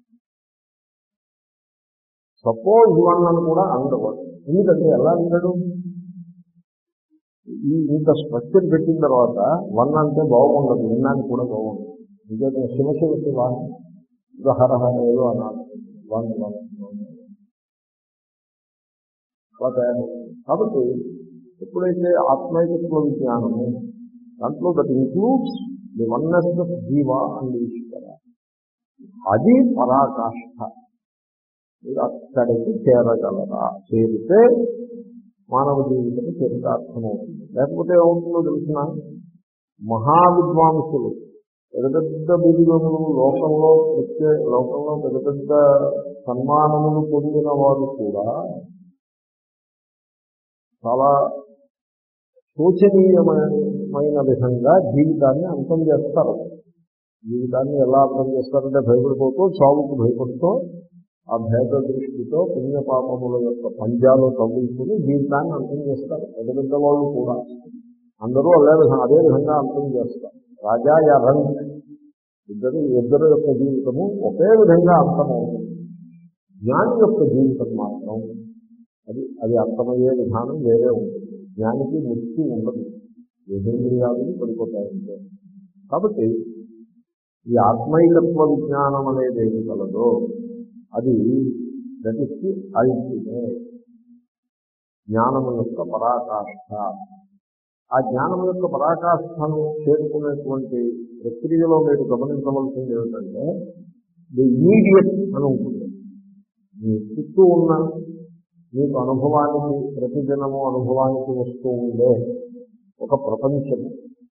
S1: సపోజ్ వన్ అని కూడా అందవాడు. ఎందుకంటే ఎలా అంటాడు? ఈ ఇంత స్ట్రక్చర్ పెట్టిన తర్వాత వన్ అంటే బాగుండదు, విన్నానికి కూడా బాగుండదు. ఇంకేదో శివశివ శివ హరహర ఏదో అన్నాడు వన్ వన్. కాబట్టి ఎప్పుడైతే ఆత్మైకత్వ విజ్ఞానము దాంట్లో that includes the oneness of జీవ అండ్ ఈశ్వర, అది పరాకాష్ఠ. మీరు అక్కడికి చేరగలరా? చేరితే మానవ జీవితం చరితార్థమవుతుంది. లేకపోతే ఏమవుతుందో తెలిసిన మహావిద్వాంసులు పెద్ద పెద్ద బిరుదులు లోకంలో వచ్చే లోకంలో పెద్ద పెద్ద సన్మానములు పొందిన వారు కూడా చాలా శోచనీయమైన విధంగా జీవితాన్ని అంతం చేస్తారు. జీవితాన్ని ఎలా అర్థం చేస్తారంటే భయపడిపోతూ, చావుకు భయపడుతూ, ఆ భేద దృష్టితో పుణ్యపాపముల యొక్క పంజాలు తగ్గుతుని జీవితాన్ని అంతం చేస్తారు. పెద్ద పెద్ద వాళ్ళు కూడా అందరూ అదే విధంగా అదే విధంగా అంతం చేస్తారు. రాజా యా రంగ్ ఇద్దరు ఇద్దరు యొక్క జీవితము ఒకే విధంగా అంతమవుతుంది. జ్ఞాని యొక్క జీవితం మాత్రం అది అది అంతమయ్యే విధానం వేరే ఉంటుంది. జ్ఞానికి ముక్తి ఉండదు, దేహేంద్రియాలు పడిపోతాయంటే. కాబట్టి ఈ ఆత్మైకత్వ విజ్ఞానం అనేది ఏమి కలదో అది దట్ ఇస్ ది అల్టిమేట్ జ్ఞానము యొక్క పరాకాష్ఠ. ఆ జ్ఞానం యొక్క పరాకాష్ఠను చేరుకునేటువంటి ప్రక్రియలో మీరు గమనించవలసింది ఏమిటంటే ది ఇమీడియట్ అని ఉంటుంది. మీ చుట్టూ ఉన్న మీకు అనుభవానికి ప్రతిదినము అనుభవానికి వస్తూ ఉండే ఒక ప్రపంచము,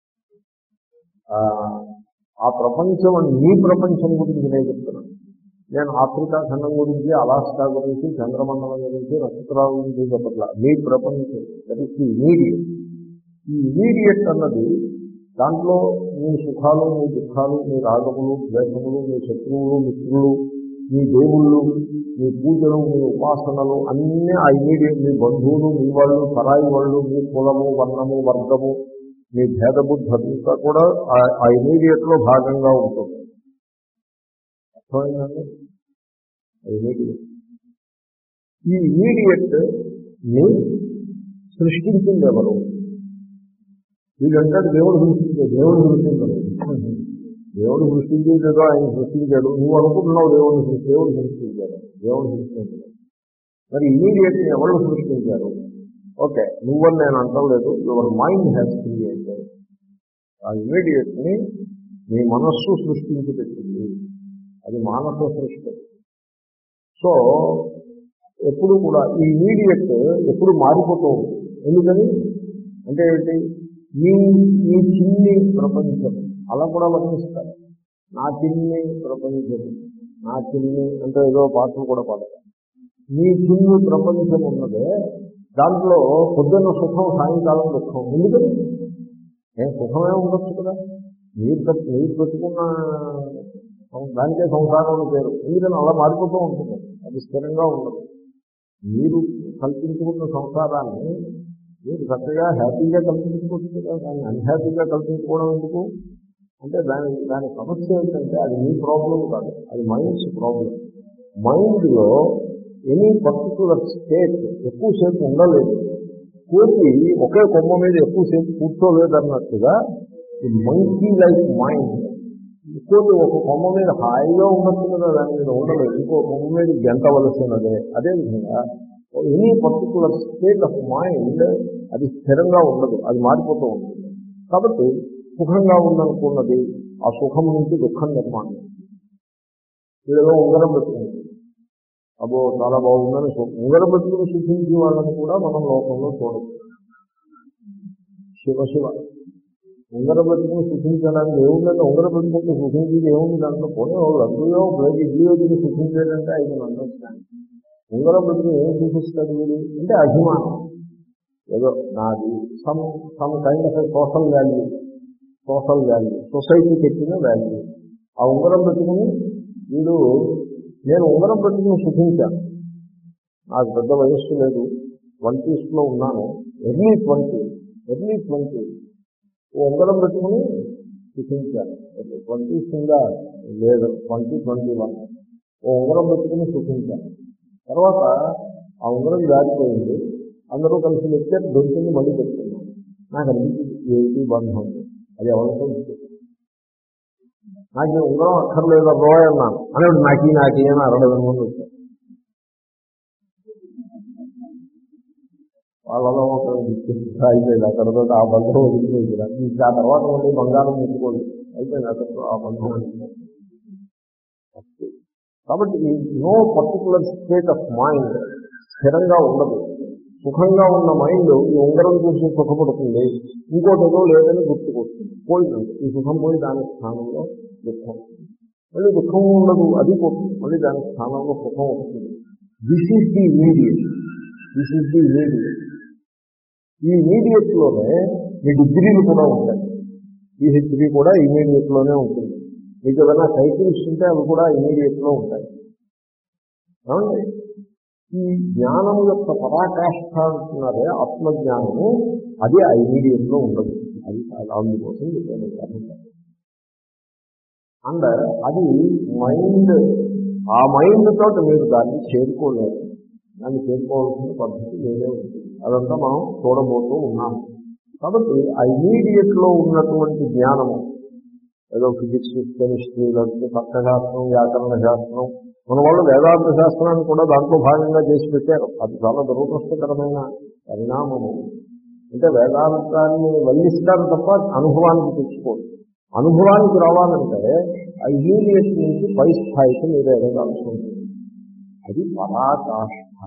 S1: ఆ ప్రపంచం నీ ప్రపంచం గురించి నేను చెప్తున్నాను. నేను ఆఫ్రికా ఖండం గురించి, అలాస్కా గురించి, చంద్రమండలం గురించి, నక్షత్రాల గురించి చెప్పట్లా. మీ ప్రపంచం దట్ ఇస్ ది ఇమీడియట్. ఈ ఇమీడియట్ అన్నది దాంట్లో మీ సుఖాలు, మీ దుఃఖాలు, మీ రాగములు, ద్వేషములు, మీ శత్రువులు, మిత్రులు, మీ దేవుళ్ళు, మీ పూజలు, మీ ఉపాసనలు అన్నీ ఆ ఇమీడియట్. మీ బంధువులు, మీ వాళ్ళు, పరాయి వాళ్ళు, మీ కులము, వర్ణము, వర్గము మీ భేదబుద్ధి అంతా కూడా ఆ ఇమీడియట్లో భాగంగా ఉంటుంది. అర్థమైందండి? ఇమీడియట్ ఈ ఇమీడియట్ ని సృష్టించింది ఎవరు? వీళ్ళంటే దేవుడు సృష్టించాడు. దేవుడు సృష్టించడు. దేవుడు సృష్టించేదో ఆయన సృష్టించాడు. నువ్వు అనుకుంటున్నావు దేవుడిని సృష్టి దేవుడు సృష్టించాడు. దేవుడు సృష్టించాడు. మరి ఇమీడియట్ని ఎవరు సృష్టించారు? ఓకే, నువ్వని నేను అంటలేదు. Your mind has created. ఆ ఇమీడియట్ని నీ మనస్సు సృష్టించి పెట్టింది. అది మానస సృష్టి. సో ఎప్పుడు కూడా ఈ ఇమీడియట్ ఎప్పుడు మారిపోతూ ఉంటుంది. ఎందుకని అంటే ఏంటి? ఈ ఈ చిన్ని ప్రపంచం అలా కూడా వర్ణిస్తారు. నా చిన్ని ప్రపంచం, నా చిన్ని అంటే ఏదో పాటలు కూడా పాడతారు. ఈ చిన్ని ప్రపంచం ఉన్నదే, దాంట్లో పొద్దున్న సుఖం, సాయంకాలం దుఃఖం. ఎందుకని? నేను సుఖమే ఉండొచ్చు కదా. మీరు మీరు పెట్టుకున్న దానికే సంసారం పేరు. ఎందుకని అలా మారిపోతూ ఉంటుంది. అది స్థిరంగా ఉండదు. మీరు కల్పించుకున్న సంసారాన్ని మీరు చక్కగా హ్యాపీగా కల్పించుకోవచ్చు కదా. దాన్ని అన్హ్యాపీగా కల్పించుకోవడం ఎందుకు అంటే దాని దాని సమస్య ఏంటంటే అది మీ ప్రాబ్లం కాదు, అది మైండ్స్ ప్రాబ్లం. మైండ్లో ఎనీ పర్టికులర్ స్టేట్ ఎక్కువసేపు ఉండలేదు. కోతి ఒకే కొమ్మ మీద ఎక్కువసేపు కూర్చోలేదన్నట్టుగా ఈ మంకీ లైక్ మైండ్. కోతి ఒక కొమ్మ మీద హాయిగా ఉండొచ్చు కదా, దాని మీద ఉండలేదు. ఇంకో కొమ్మ మీద గెంటవలసినదే. అదేవిధంగా any particular state of mind అది స్థిరంగా ఉండదు, అది మారిపోతూ ఉంటుంది. కాబట్టి సుఖంగా ఉందనుకున్నది ఆ సుఖం నుంచి దుఃఖం నిర్మాణం. వీళ్ళలో ఉంగరం పెట్టుకుంది, అబ్బో చాలా బాగుందని ఉంగరం పెట్టుకుని సుఖించే వాళ్ళని కూడా మనం లోకంలో చూడవచ్చు. శివ శివ ఉంగరం పెట్టుకుని సుఖించడానికి ఏముందంటే ఉంగరం పెట్టుకుంటే సుఖించేది ఏముంది దాంట్లో? పోనీ వాళ్ళు అందులో ప్రతి జీవితం సుఖించేదంటే ఐదు అండర్స్టాండ్. ఉంగరం పెట్టుకుని ఏం సూచిస్తాడు వీడు అంటే అభిమానం. ఏదో నాది some some kind of social value, social value society పెట్టిన వాల్యూ. ఆ ఉంగరం పెట్టుకుని వీడు నేను ఉంగరం పెట్టుకుని సుఖించాను, నాకు పెద్ద వయస్సు లేదు, ట్వంటీస్లో ఉన్నాను, ఎర్లీ ట్వంటీ ఎర్లీ ట్వంటీ ఉంగరం పెట్టుకుని సుఖించాను. ట్వంటీస్ కింద లేదు, ట్వంటీ ట్వంటీ వన్ ఓ ఉంగరం పెట్టుకుని సుఖించాను. తర్వాత ఆ ఉంగరం జారిపోయింది, అందరూ కలిసి వచ్చారు, దొరికింది, మళ్ళీ పెట్టుకున్నాను. నాకు అనిపించింది ఏంటి బంధం, అది ఎవరితో నాకు ఈ ఉంగరం అక్కర్లేదు రోయ్ అన్నాను. అనేది నాకీ నాకీ అని అరవై మంది వచ్చారు. వాళ్ళలో ఒక అయిపోయింది అక్కడతో ఆ బంధం వదిలిపోయింది. ఇంకా ఆ తర్వాత మళ్ళీ బంగారం ముట్టుకోండి అయిపోయింది అక్కడతో ఆ బంధం. కాబట్టి no particular state of mind స్థిరంగా ఉండదు. సుఖంగా ఉన్న మైండ్ ఈ ఉంగరం చూసి సుఖపడుతుంది, ఇంకోటి ఏదో లేదని గుర్తుకొస్తుంది. పోయిందండి ఈ సుఖం పోయి దాని స్థానంలో దుఃఖం, మళ్ళీ దుఃఖం ఉండదు, అది పోతుంది, మళ్ళీ దాని స్థానంలో సుఖం వస్తుంది. This is the immediate, this is the immediate. ఈ ఇమీడియట్లోనే మీ డిగ్రీలు కూడా ఉంటాయి. పిహెచ్డీ కూడా ఇమీడియట్లోనే ఉంటుంది. మీకు ఏదైనా టైటిల్స్ ఉంటే అవి కూడా ఇమీడియట్లో ఉంటాయి. ఏమండి ఈ జ్ఞానం యొక్క పరాకాష్ఠ అంటున్నారే ఆత్మజ్ఞానము, అది ఆ ఇమీడియట్లో ఉండదు. అది అందుకోసం అండ్ అది మైండ్, ఆ మైండ్ తోటి మీరు దాన్ని చేరుకోలేరు. దాన్ని చేరుకోవాల్సిన పద్ధతి వేరే ఉంటుంది. అదంతా మనం చూడబోతూ ఉన్నాము. కాబట్టి ఆ ఇమీడియట్లో ఉన్నటువంటి జ్ఞానము ఏదో ఫిజిక్స్, కెమిస్ట్రీ, లేకపోతే తర్కశాస్త్రం, వ్యాకరణ శాస్త్రం, మన వాళ్ళు వేదాంత శాస్త్రాన్ని కూడా దాంట్లో భాగంగా చేసి పెట్టారు. అది చాలా దురదృష్టకరమైన పరిణామము. అంటే వేదాంతాన్ని వల్లిస్తారు తప్ప అనుభవానికి తెచ్చుకోరు. అనుభవానికి రావాలంటే ఆ ఇమీడియట్ నుంచి పై స్థాయికి మీరు ఎదగాల్సి ఉంటుంది. అది పరాకాష్ఠ.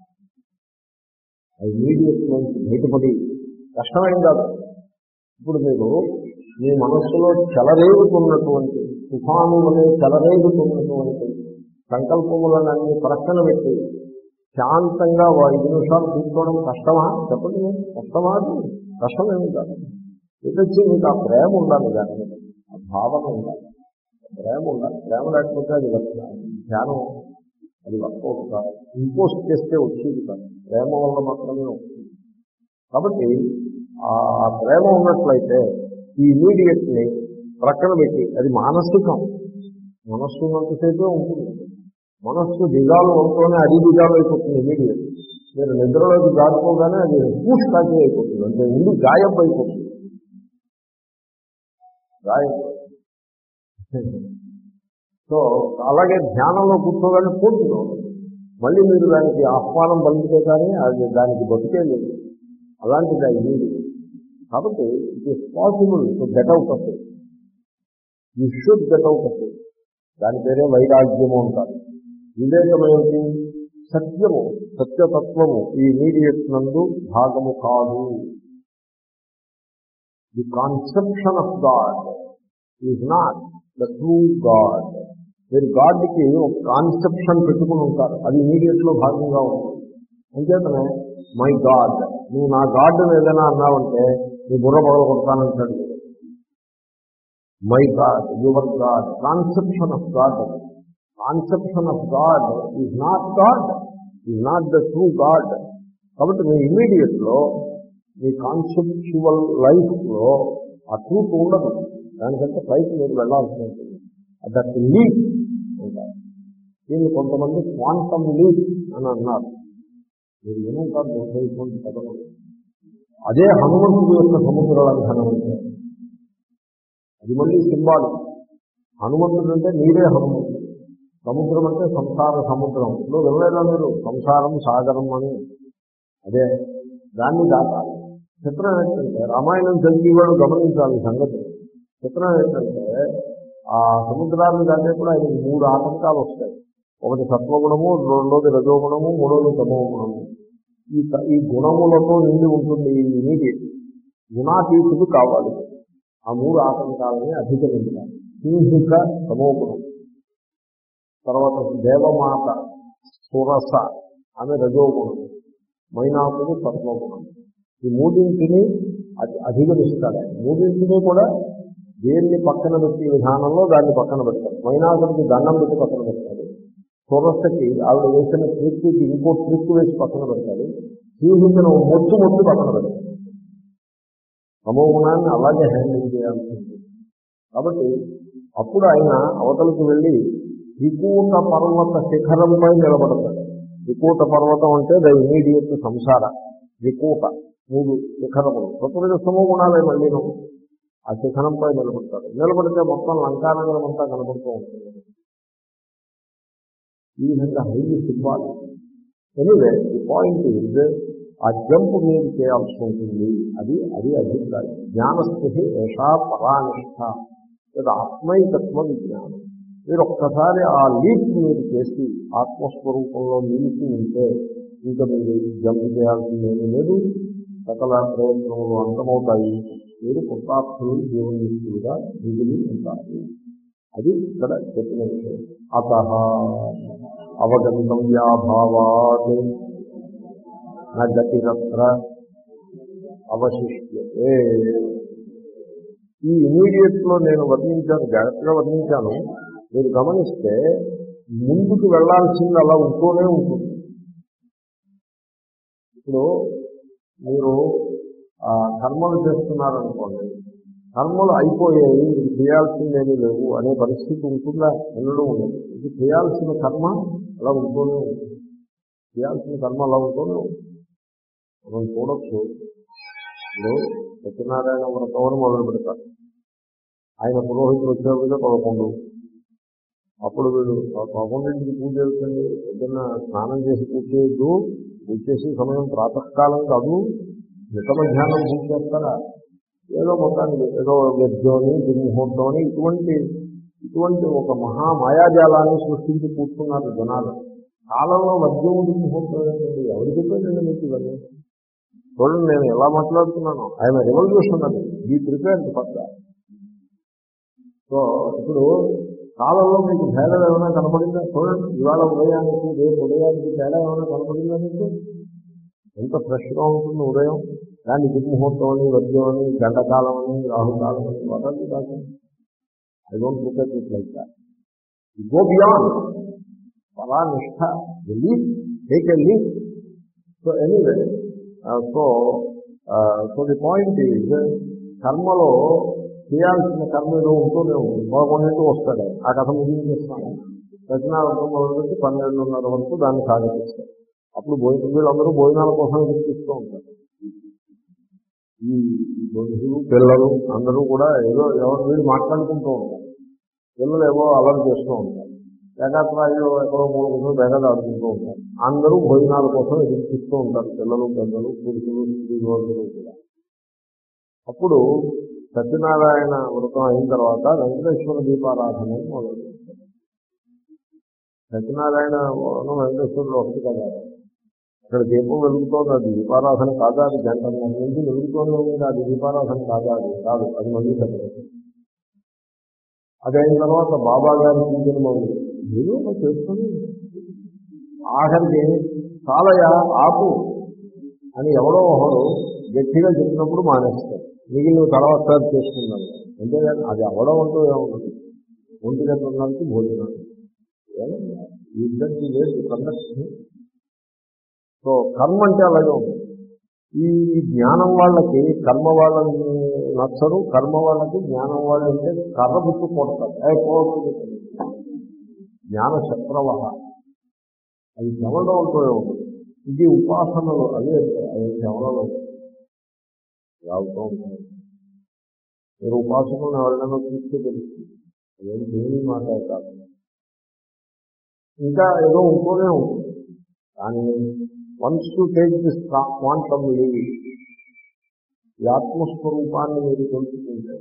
S1: ఆ ఇమీడియట్ నుంచి బయటపడి కష్టమేం కాదు. ఇప్పుడు మీరు మీ మనస్సులో చెలరేగుతున్నటువంటి తుఫాను వలె చెలరేగుతున్నటువంటి సంకల్పములన్నీ ప్రక్కన పెట్టి శాంతంగా ఐదు నిమిషాలు కూర్చోవడం కష్టమా? చెప్పండి, కష్టమా? అది కష్టమేమి కాదు. ఇదొచ్చి మీకు ఆ ప్రేమ ఉండాలి, దాని మీద ఆ భావన ఉండాలి, ప్రేమ ఉండాలి. ప్రేమ లేకపోతే అది ధ్యానం అది వర్కౌట్ కాదు. ఇంపోజ్ చేస్తే వచ్చేది కాదు, ప్రేమ వల్ల మాత్రమే వస్తుంది. కాబట్టి ఆ ప్రేమ ఉన్నట్లయితే ఈ ఇమీడియట్ని ప్రక్కన పెట్టి, అది మానసికం, మనస్సు ఉన్నంతసేపే ఉంటుంది. మనస్సు దిగాలు అవుతూనే అది దిగాలు అయిపోతుంది ఇమీడియట్. మీరు నిద్రలోకి దాటుకోగానే అది పూష్ కాకి అయిపోతుంది, అంటే ముందు గాయం అయిపోతుంది, గాయం. సో అలాగే ధ్యానంలో కూర్చోగానే పోతుంది, మళ్ళీ మీరు దానికి ఆహ్వానం పలికితే కానీ అది దానికి బతికే లేదు. అలాంటిది అయింది. కాబట్టి it is possible to get out of it. You should get out of it. దాని పేరే వైరాగ్యము అంటారు. వివేకమేంటి? సత్యము, సత్యతత్వము ఈ ఇమీడియట్ నందు భాగము కాదు. The conception of god is not the true god. మీరు గాడ్కి ఒక కాన్సెప్షన్ పెట్టుకుని ఉంటారు, అది ఇమీడియట్లో భాగంగా ఉంటుంది. అంచేతనే మై గాడ్, నువ్వు నా గాడ్ని ఏదైనా అన్నావంటే నీ బుర్ర పగల కొడతానంటాడు. My god, your god, conception of god. Conception of god is not god, is not the true god. కాబట్టి మీ ఇమీడియట్లో మీ కాన్సెప్చువల్ లైఫ్లో ఆ ట్రూత్ ఉండదు. దానికంటే పైకి మీరు వెళ్ళాల్సి ఉంటుంది. దట్ లీప్ అంటారు. దీన్ని కొంతమంది క్వాంటమ్ లీప్ అని అన్నారు. మీరు ఏమంటారు ఇటువంటి పదం? అదే హనుమంతుడి యొక్క సముద్ర లంఘనం అంటే అది మళ్ళీ సింబాలిక్. హనుమంతుడు అంటే మీరే హనుమంతుడు. సముద్రం అంటే సంసార సముద్రం. ఇప్పుడు వెళ్ళలేదా మీరు? సంసారం సాగరం అని, అదే దాన్ని దాటాలి. చిత్రం ఏంటంటే రామాయణం చదివేవాడు గమనించాలి సంగతి. చిత్రం ఏంటంటే ఆ సముద్రాన్ని దాటే కూడా ఆయనకి మూడు ఆటంకాలు వస్తాయి. ఒకటి సత్వగుణము, రెండోది రజోగుణము, మూడోది తమోగుణము. ఈ ఈ గుణములతో నిండి ఉంటుంది ఈ ఇమీడియట్. గుణాతీతుడు కావాలి. ఆ మూడు ఆటంకాలని అధిగమించాలి. సింహిక తమోగుణం, తర్వాత దేవమాత సురస ఆమె రజోగుణం, మైనాకుడు సత్వగుణం. ఈ మూడింటిని అధిగమిస్తాడు. మూడింటిని కూడా దేన్ని పక్కన పెట్టే విధానంలో దాన్ని పక్కన పెడతాడు. మైనాకుడికి దండం పెట్టి పక్కన పెడతాడు. సురసకి ఆవిడ వేసిన ట్రిక్కి ఇంకో ట్రిక్ వేసి పక్కన పెడతాడు. సింహికను మొచ్చు మొచ్చు పక్కన పెడతాడు. తమో గుణాన్ని అలాగే హ్యాండిల్ చేయాల్సి ఉంటుంది. కాబట్టి అప్పుడు ఆయన అవతలకు వెళ్ళి వికూట పర్వత శిఖరంపై నిలబడతాడు. వికూట పర్వతం అంటే ద ఇమీడియట్ సంసార. వికూట మూడు శిఖరములు, ప్రకృతి సమో గుణాలే మళ్ళీను. ఆ శిఖరంపై నిలబడతాడు. నిలబడితే మొత్తం లంకానగరం అంతా కనబడుతూ ఉంటుంది. ఈ విధంగా highly symbolic. Anyway the point is ఆ జంప్ మీరు చేయాల్సి ఉంటుంది. అది అది అభిప్రాయం. జ్ఞానస్థితి ఏషా పరానిష్ట, లేదా ఆత్మైకత్వ విజ్ఞానం. మీరు ఒక్కసారి ఆ లీప్ మీరు చేసి ఆత్మస్వరూపంలో నిలిచి ఉంటే ఇంకా మీరు జంప్ చేయాల్సిందేమీ లేదు. సకల ప్రయత్నములు అంతమవుతాయి. మీరు కృతార్థులు జీవనిస్తులుగా మిగిలి ఉంటారు. అది ఇక్కడ చెప్పిన విషయం. అత అవగంతవ్యాభావాత్ నగతిరత్ర అవశిష్యతే. ఈ ఇమీడియట్లో నేను వర్ణించాను, జాగ్రత్తగా వర్ణించాను. మీరు గమనిస్తే ముందుకు వెళ్లాల్సింది అలా ఉంటూనే ఉంటుంది. ఇప్పుడు మీరు కర్మలు చేస్తున్నారనుకోండి, కర్మలు అయిపోయాయి, ఇది చేయాల్సిందేమీ లేవు అనే పరిస్థితి ఉంటుందా? ఎన్నడూ ఉండదు. ఇది చేయాల్సిన కర్మ అలా ఉంటూనే ఉంటుంది. చేయాల్సిన కర్మ అలా ఉంటూనే ఉంటుంది. మనం చూడొచ్చు. ఇప్పుడు సత్యనారాయణ వ్రతం మొదలు పెడతారు. ఆయన పురోహితులు వచ్చేప్పుడే పదకొండు. అప్పుడు వీడు పదకొండింటికి పూజ చేస్తుంది. ఏదైనా స్నానం చేసి పూజ చేయొద్దు. పూజ చేసే సమయం ప్రాతకాలం కాదు, మిత మధ్యాహ్నం పూజ చేస్తారా? ఏదో మొత్తానికి ఏదో వ్యర్థోని దుర్ముహూర్తం ఇటువంటి ఇటువంటి ఒక మహా మాయాజాలాన్ని సృష్టించి కూర్చున్నారు జనాలు. కాలంలో మద్యం దుర్ముహూర్తం ఏంటండి? ఎవరు చెప్పారండి మీకు ఇవన్నీ? చూడండి, నేను ఎలా మాట్లాడుతున్నాను. ఆయన రెవల్యూషన్ అది. ఈ ప్రిపేర్డ్ ఫస్ట్. సో ఇప్పుడు కాలంలో మీకు భేదం ఏమైనా కనపడిందా? చూడండి, ఇవాళ ఉదయానికి రేపు ఉదయానికి తేడా ఏమైనా కనపడిందా మీకు? ఎంత ఫ్రెష్గా ఉంటుంది ఉదయం. దాన్ని దుర్ముహూర్తం అని, వద్యం అని, గంటకాలం అని, రాహుకాలం అని వాటి కాదు. I don't look at it like that. You go beyond పరానిష్ట. Leave, take a leave. So anyway, so so the point is కర్మలో చేయాల్సిన కర్మ ఏదో ఉంటూనే ఉంటుంది. మరొకటి వస్తాడు ఆ కథ ముగించేస్తాను. దక్షిణార్థం మొదలుపెట్టి పన్నెండున్నర వరకు దాన్ని సాగిస్తారు. అప్పుడు భోజనం వీళ్ళందరూ భోజనాల కోసం గుర్తిస్తూ ఉంటారు. ఈ బంధువులు పిల్లలు అందరూ కూడా ఏదో ఎవరు వీళ్ళు మాట్లాడుకుంటూ ఉంటారు. పిల్లలు ఏవో అలర్ట్ చేస్తూ ఉంటారు. ఏకాత్రాయిలో ఎక్కడో మూడు కోసం బేగాలు ఆడుకుంటూ ఉంటారు. అందరూ భోజనాల కోసం ఎదుర్కొస్తూ ఉంటారు. పిల్లలు పెద్దలు పురుషులు స్త్రీలు కూడా. అప్పుడు సత్యనారాయణ వ్రతం అయిన తర్వాత వెంకటేశ్వర దీపారాధన మొదలు చేస్తారు. సత్యనారాయణ వ్రతం వెంకటేశ్వరుడు ఒకటి కదా, అక్కడ దీపం వెలుగుతోంది. అది దీపారాధన కాదా? అది గంట నుంచి వెలుగుతోనే ఉంది. అది దీపారాధన కాదా? అది కాదు, అది మళ్ళీ సత్యం. అదైన తర్వాత బాబా గారి పూజలు మొదలు మీరు చేసుకుని ఆఖరికి చాలయా ఆపు అని ఎవడో ఒకడు గట్టిగా చెప్పినప్పుడు మానేస్తారు. మిగిలిన తర్వాత చేసుకున్నాను. అంతేగాని అది అవడం అంటూ ఏముండదు. ఒంటి గంటన్నరకి భోజనాలు ఇద్దరికి లేదు కండక్షన్. సో కర్మ అంటే అలాగే ఉంది. ఈ జ్ఞానం వాళ్ళకి కర్మ వాళ్ళని నచ్చరు, కర్మ వాళ్ళకి జ్ఞానం వాళ్ళు అంటే కర్ర బుట్టు కొడతారు. అయిపోతుంది జ్ఞాన శత్రవహ. అది చెమలో ఉంటూనే ఉంటుంది. ఇది ఉపాసనలు అదే అది చెమలలో రావుతూ ఉంటాయి. మీరు ఉపాసనలు ఎవరినైనా చూస్తే తెలుస్తుంది. అదేం దేని మాట కాదు. ఇంకా ఏదో ఉంటూనే ఉంటుంది. కానీ once to take this quantum leave, ఈ ఆత్మస్వరూపాన్ని మీరు తెలుసుకుంటే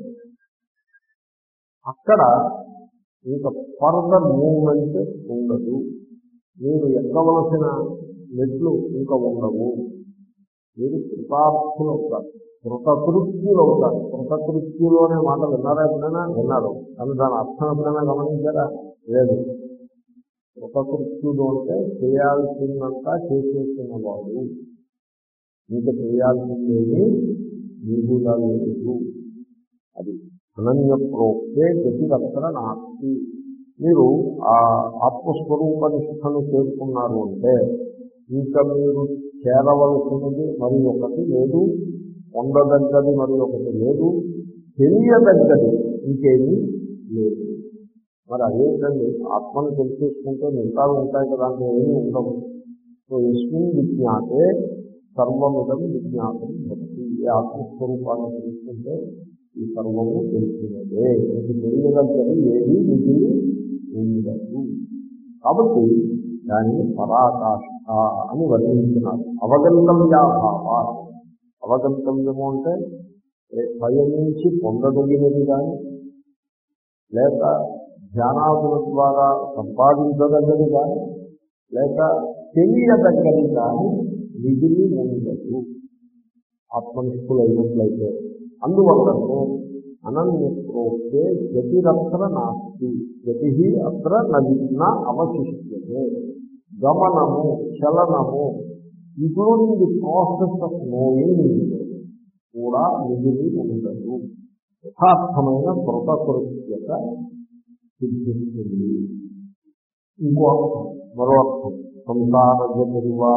S1: అక్కడ ఇంకా ఫర్దర్ మూవ్మెంట్ ఉండదు. మీరు ఎక్కవలసిన మెట్లు ఇంకా ఉండవు. మీరు కృతార్థులు అవుతారు, కృతకృత్యులు అవుతారు. కృతకృత్యులు అనే మాట విన్నారా ఎప్పుడైనా? విన్నారు. కానీ దాని అర్థం ఎప్పుడైనా గమనించారా? లేదు. కృతకృత్యులు అంటే చేయాల్సిందంతా చేసేసిన వాడు. ఇంకా చేయాల్సిందేమి మిగులలేదు. అది అనన్య ప్రోక్తే గతిరత్ర నాస్తి. మీరు ఆ ఆత్మస్వరూప నిష్ఠను చేరుకున్నారు అంటే ఇంకా మీరు చేరవలసినది మరి ఒకటి లేదు, పొందదగ్గది మరి ఒకటి లేదు, తెలియదగ్గది ఇంకేమీ లేదు. మరి అదేంటండి, ఆత్మను తెలిసేసుకుంటే మిగతాలు ఉంటాయి కదా అంటే ఏమీ ఉండవు. సో యస్మిన్ విజ్ఞాతే సర్వమిదం విజ్ఞాతం భక్తి. ఈ ఆత్మస్వరూపాన్ని తెలుసుకుంటే ఈ సర్వము తెలిసినదే. ఇది తెలియదగ్గది ఏది మిగిలి ఉండదు. కాబట్టి దానిని పరాకాష్ఠ అని వర్ణించినారు. అవగంతవ్యాభావ. అవగంతవ్యము అంటే పయనించి పొందదగినది కానీ, లేక ధ్యానాదుల ద్వారా సంపాదించదగ్గది కానీ, లేక తెలియదగ్గది కానీ మిగిలి ఉండదు ఆత్మనిష్ఠులైనట్లయితే. అందువల్లనే అనన్య ప్రోక్తే గతిరత్ర నాస్తి. గతి అత్ర నదిన అవశిష్యతే. గమనము, చలనము, including the process of knowing కూడా మిగిలి ఉండదు. యథార్థమైన కృతకృత్యత సిద్ధిస్తుంది. ఇంకో అర్థం, మరో అర్థం, సంసార గతిర్వా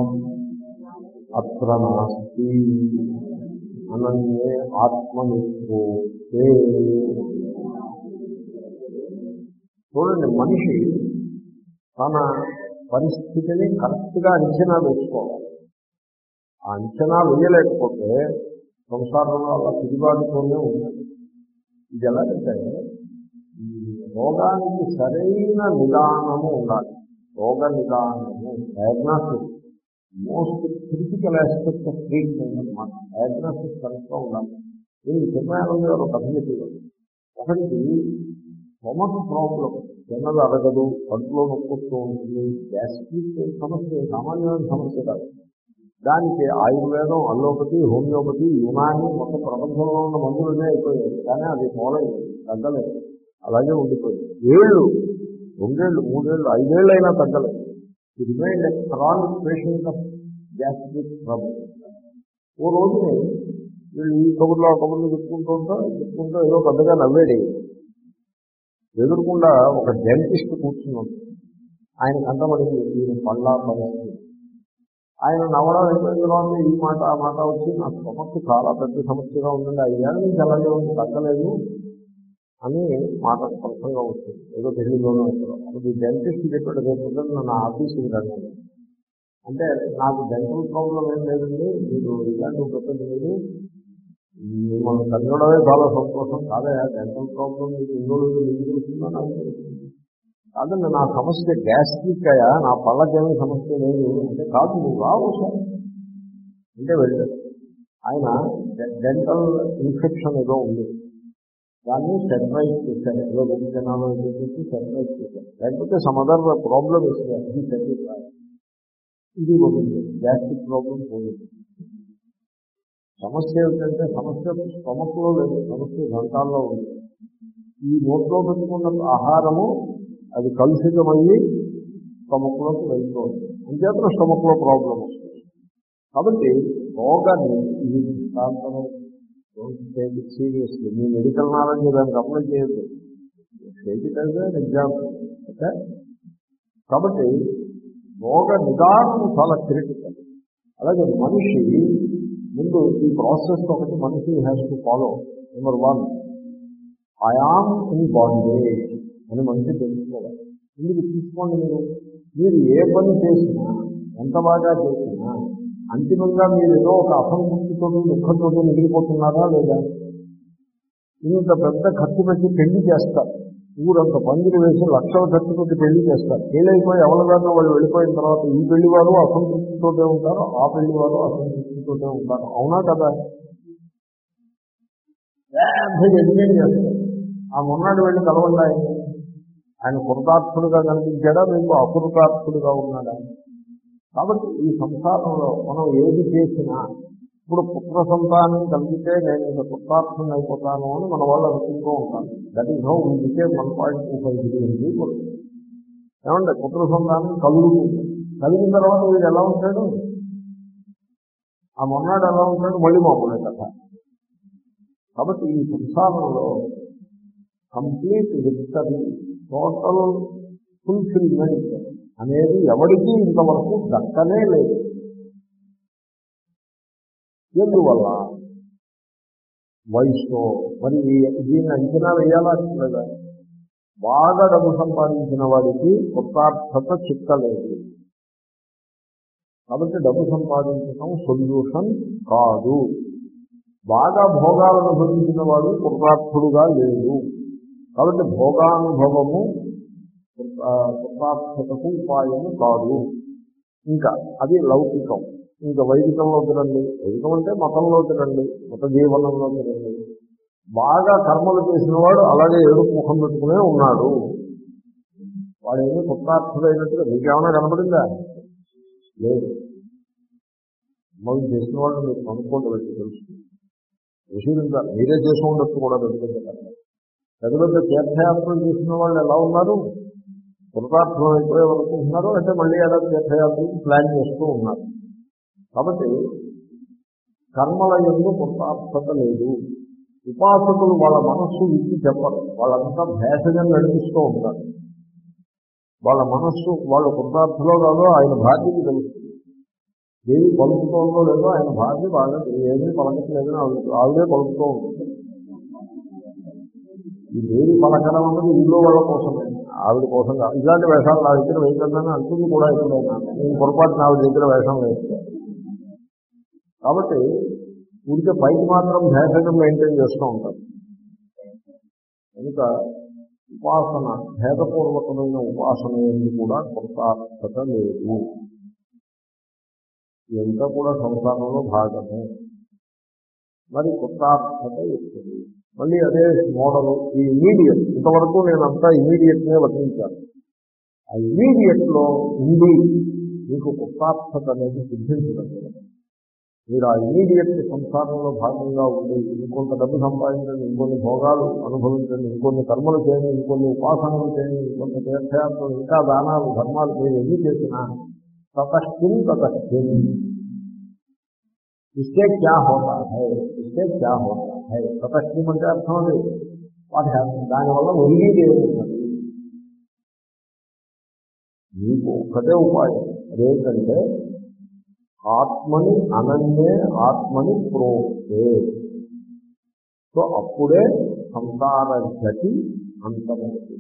S1: అత్ర నాస్తి అనన్యే ఆత్మనిష్ఠోక్తే. చూడండి, మనిషి తన పరిస్థితిని కరెక్ట్గా అంచనా వేసుకోవాలి. ఆ అంచనా వేయలేకపోతే సంసారంలో అలా తిరిగాడుతూనే ఉంటుంది. ఇది ఎలాగంటే రోగానికి సరైన నిదానము ఉండాలి. రోగ నిదానము, diagnosis most critical aspect of treatment అన్నమాట. డయాగ్నాసిస్ కరెక్ట్గా ఉండాలి. దీనికి చెప్పాను గారు కథ చెప్పేవారు. ఒకరికి స్టొమక్ ప్రాబ్లం, తిన్నది అరగదు, కడుపులో నొప్పొస్తూ ఉంటుంది, గ్యాస్ట్రిక్ సమస్య సామాన్యమైన సమస్య కాదు. దానికి ఆయుర్వేదం, అల్లోపతి, హోమియోపతి, యునాని మొత్తం ప్రపంచంలో ఉన్న మందులనే అయిపోయాయి. కానీ అది పోలేదు, తగ్గలేదు, అలాగే ఉండిపోయింది. ఏళ్ళు, రెండేళ్ళు, మూడేళ్ళు, ఐదేళ్ళు అయినా తగ్గలేదు. ఇది remind chronic patient of gastric problem. ఓ రోజుని వీళ్ళు ఈ కబుర్లో ఆ కబుర్లు చెప్పుకుంటూ ఉంటా చెప్పుకుంటూ ఏదో పెద్దగా నవ్వేది. ఎదురుకుండా ఒక డెంటిస్ట్ కూర్చున్నాడు. ఆయన కంటపడింది ఈయన పళ్ళ పరిస్థితి. ఆయన నవ్వడం అయిపోయిన తర్వాత ఈ మాట ఆ మాట వచ్చి నా స్టమక్ చాలా పెద్ద సమస్యగా ఉందండి, ఐదేళ్ళ నుంచి అలాగే ఉంది, తగ్గలేదు అని మాట స్పష్టంగా వస్తుంది. ఏదో పెళ్లిలోనూ వస్తారు. అప్పుడు ఈ డెంటిస్ట్ చెప్పాడు, రేపు నా ఆఫీస్కి రండి అంటే, నాకు డెంటల్ ప్రాబ్లం ఏం లేదండి, మీరు ఇలాంటి పెట్టండి, మీరు మిమ్మల్ని తగ్గడమే చాలా సంతోషం, కాదే డెంటల్ ప్రాబ్లం మీకు ఎన్నో రోజులు ఎందుకు తెలుస్తుందో నాకు తెలుస్తుంది. కాదండి నా సమస్య గ్యాస్ట్రిక్ అయ్యా, నా పళ్ళకేమీ సమస్య లేదు అంటే, కాదు నువ్వు రావు సార్ అంటే వెళ్ళాడు. ఆయన డెంటల్ ఇన్ఫెక్షన్ ఏదో ఉంది, దాన్ని స్టెరిలైజ్ చేశారు, ఏదో రెండు జనాలు చేసి స్టెరిలైజ్ చేశారు, లేకపోతే సమదర్ ప్రాబ్లం ఇస్తారు, ఇది సరిగ్గా ఇది పోతుంది, గ్యాస్ట్రిక్ ప్రాబ్లం పోతుంది. సమస్య ఏమిటంటే సమస్య స్టమక్లో లేదు, సమస్య దంతాల్లో ఉంది. ఈ నోట్లో పెట్టుకున్న ఆహారము అది కలుషితమయ్యి స్టమక్లోకి వెళ్తుంది, అంచేతన స్టమక్లో ప్రాబ్లం వస్తుంది. కాబట్టి రోగాన్ని ఇది దృష్టాంతం సీరియస్లీ మీ మెడికల్ నాలెడ్జ్ దానికి అప్లై చేయొద్దు, ఎగ్జాంపుల్. ఓకే, కాబట్టి రోగ నిదానం చాలా క్రిటికల్. అలాగే మనిషి ముందు ఈ ప్రాసెస్ ఒకటి మనిషి has to follow. Number one, I am in bondage అని మనిషి తెలుసుకోవాలి. ఎందుకు తీసుకోండి, మీరు మీరు ఏ పని చేసినా ఎంత బాగా చేసినా అంతిమంగా మీరు ఏదో ఒక అసంతృప్తితో దుఃఖంతో మిగిలిపోతున్నారా లేదా? ఇంత పెద్ద ఖర్చు పెట్టి పెళ్లి చేస్తారు, ఊరంత పందిరి వేసి లక్షల ఖర్చు పెట్టి పెళ్లి చేస్తారు, పెళ్ళైపోయి ఎవరిదారిలో వాళ్ళు వెళ్ళిపోయిన తర్వాత ఈ పెళ్లి వారు అసంతృప్తితోటే ఉంటారు, ఆ పెళ్లి వారు అసంతృప్తితోటే ఉంటారు. అవునా కదా? పెద్ద యజ్ఞం చేస్తారు. ఆ మొన్నటి వెళ్ళి కలవండి, ఆయన ఆయన కృతార్థుడుగా కనిపించాడా, మీకు అకృతార్థుడుగా ఉన్నాడా? కాబట్టి ఈ సంసారంలో మనం ఏది చేసినా, ఇప్పుడు పుత్ర సంతానం కలిగితే నేను ఇంత కృతార్థం అయిపోతాను అని మన వాళ్ళు అనుకుంటూ ఉంటాను. That is how we became one point two five billion people. ఏమంటే పుత్ర సంతానం కలుగుతుంది, కలిగిన తర్వాత వీడు ఎలా ఉంటాడు, ఆ మొన్నాడు ఎలా ఉంటాడు, మళ్ళీ మామూలే కదా. కాబట్టి ఈ సంసారంలో కంప్లీట్ విక్టరీ, టోటల్ ఫుల్ఫిల్మెంట్ అనేది ఎవరికీ ఇంతవరకు దక్కనే లేదు. ఎందువల్ల? వయసుతో. మరి దీన్ని అంచనా వేయాలా లేదా? బాగా డబ్బు సంపాదించిన వాడికి కృతార్థత చిక్కలేదు. కాబట్టి డబ్బు సంపాదించడం సొల్యూషన్ కాదు. బాగా భోగాలను అనుభవించిన వాడు కృతార్థుడుగా లేడు. కాబట్టి భోగానుభవము కృతార్థతకు ఉపాయము కాదు. ఇంకా అది లౌకికం. ఇంకా వైదికంలోకి రండి, వైదికం అంటే మతంలోకి రండి, మత జీవనంలోకి రండి. బాగా కర్మలు చేసిన వాడు అలాగే ఏడుపు ముఖం పెట్టుకునే ఉన్నాడు. వాడు ఏమీ కృతార్థుడైనట్టుగా మీకేమైనా కనపడిందా? లేదు. మనం చేసిన వాళ్ళు మీరు కనుక్కోండి, వెళ్ళి తెలుస్తుంది. పరిశీలించాలి. మీరే చేసి ఉండొచ్చు కూడా. పెద్ద పెద్ద పెద్ద తీర్థయాత్రలు చేసిన వాళ్ళు ఎలా ఉన్నారు? కృతార్థం అయిపోయే వరకు ఉన్నారు, అంటే మళ్ళీ ఏడాది తీర్థయాత్రలు ప్లాన్ చేస్తూ ఉన్నారు. కాబట్టి కర్మల యందు కృతార్థత లేదు. ఉపాసకులు వాళ్ళ మనస్సు విప్పి చెప్పరు, వాళ్ళంతా భేషజం నడిపిస్తూ ఉంటారు. వాళ్ళ మనస్సు వాళ్ళు కృతార్థలో కాదో ఆయన భార్యకి తెలుస్తుంది. ఏది పలుకుతోందో లేదో ఆయన భార్య బాగా ఏమీ పలకట్లేదని ఆవిడ ఆవిడే పలుకుతూ ఉంటుంది. ఈ దేవి పలకడం అన్నది ఇంట్లో వాళ్ళ కోసమే, ఆవిడ కోసం కాదు. ఇలాంటి వేషాలు నా దగ్గర వేయకూడదని అంటుంది కూడా ఎప్పుడైనా. నేను పొరపాటు నా దగ్గర వేషం వేస్తాను. కాబట్టి ఊరికే పైకి మాత్రం భేషజం మెయింటైన్ చేస్తూ ఉంటారు. కనుక ఉపాసన, భేదపూర్వకమైన ఉపాసన ఏమి కూడా కృతార్థత లేదు. ఇదంతా కూడా సంసారంలో భాగమే. మరి కృతార్థత ఇస్తుంది. మళ్ళీ అదే మోడలు ఈ ఇమీడియట్. ఇంతవరకు నేనంతా ఇమీడియట్నే వర్తించాను. ఆ ఇమీడియట్లో ఉండి మీకు కృతార్థత అనేది సిద్ధించడం. మీరు ఆ ఇమీడియట్ సంసారంలో భాగంగా ఉండి ఇంకొంత డబ్బు సంపాదించండి, ఇంకొన్ని భోగాలు అనుభవించండి, ఇంకొన్ని కర్మలు చేయండి, ఇంకొన్ని ఉపాసనలు చేయండి, ఇంకొంత తీర్థయాత్రలు, ఇంకా దానాలు ధర్మాలు మీరు ఎన్ని చేసినా తతస్థిం తతస్థిం इससे क्या होता है, इससे क्या होता है. తతస్థిం అంటే అర్థం అది వాటి దానివల్ల ఒరిగేది ఏమున్నది? మీకు ఒకటే ఉపాయం. అదేంటంటే ఆత్మని అనన్యే ఆత్మని ప్రోక్తే. సో అప్పుడే సంసార గతి అంతమవుతుంది.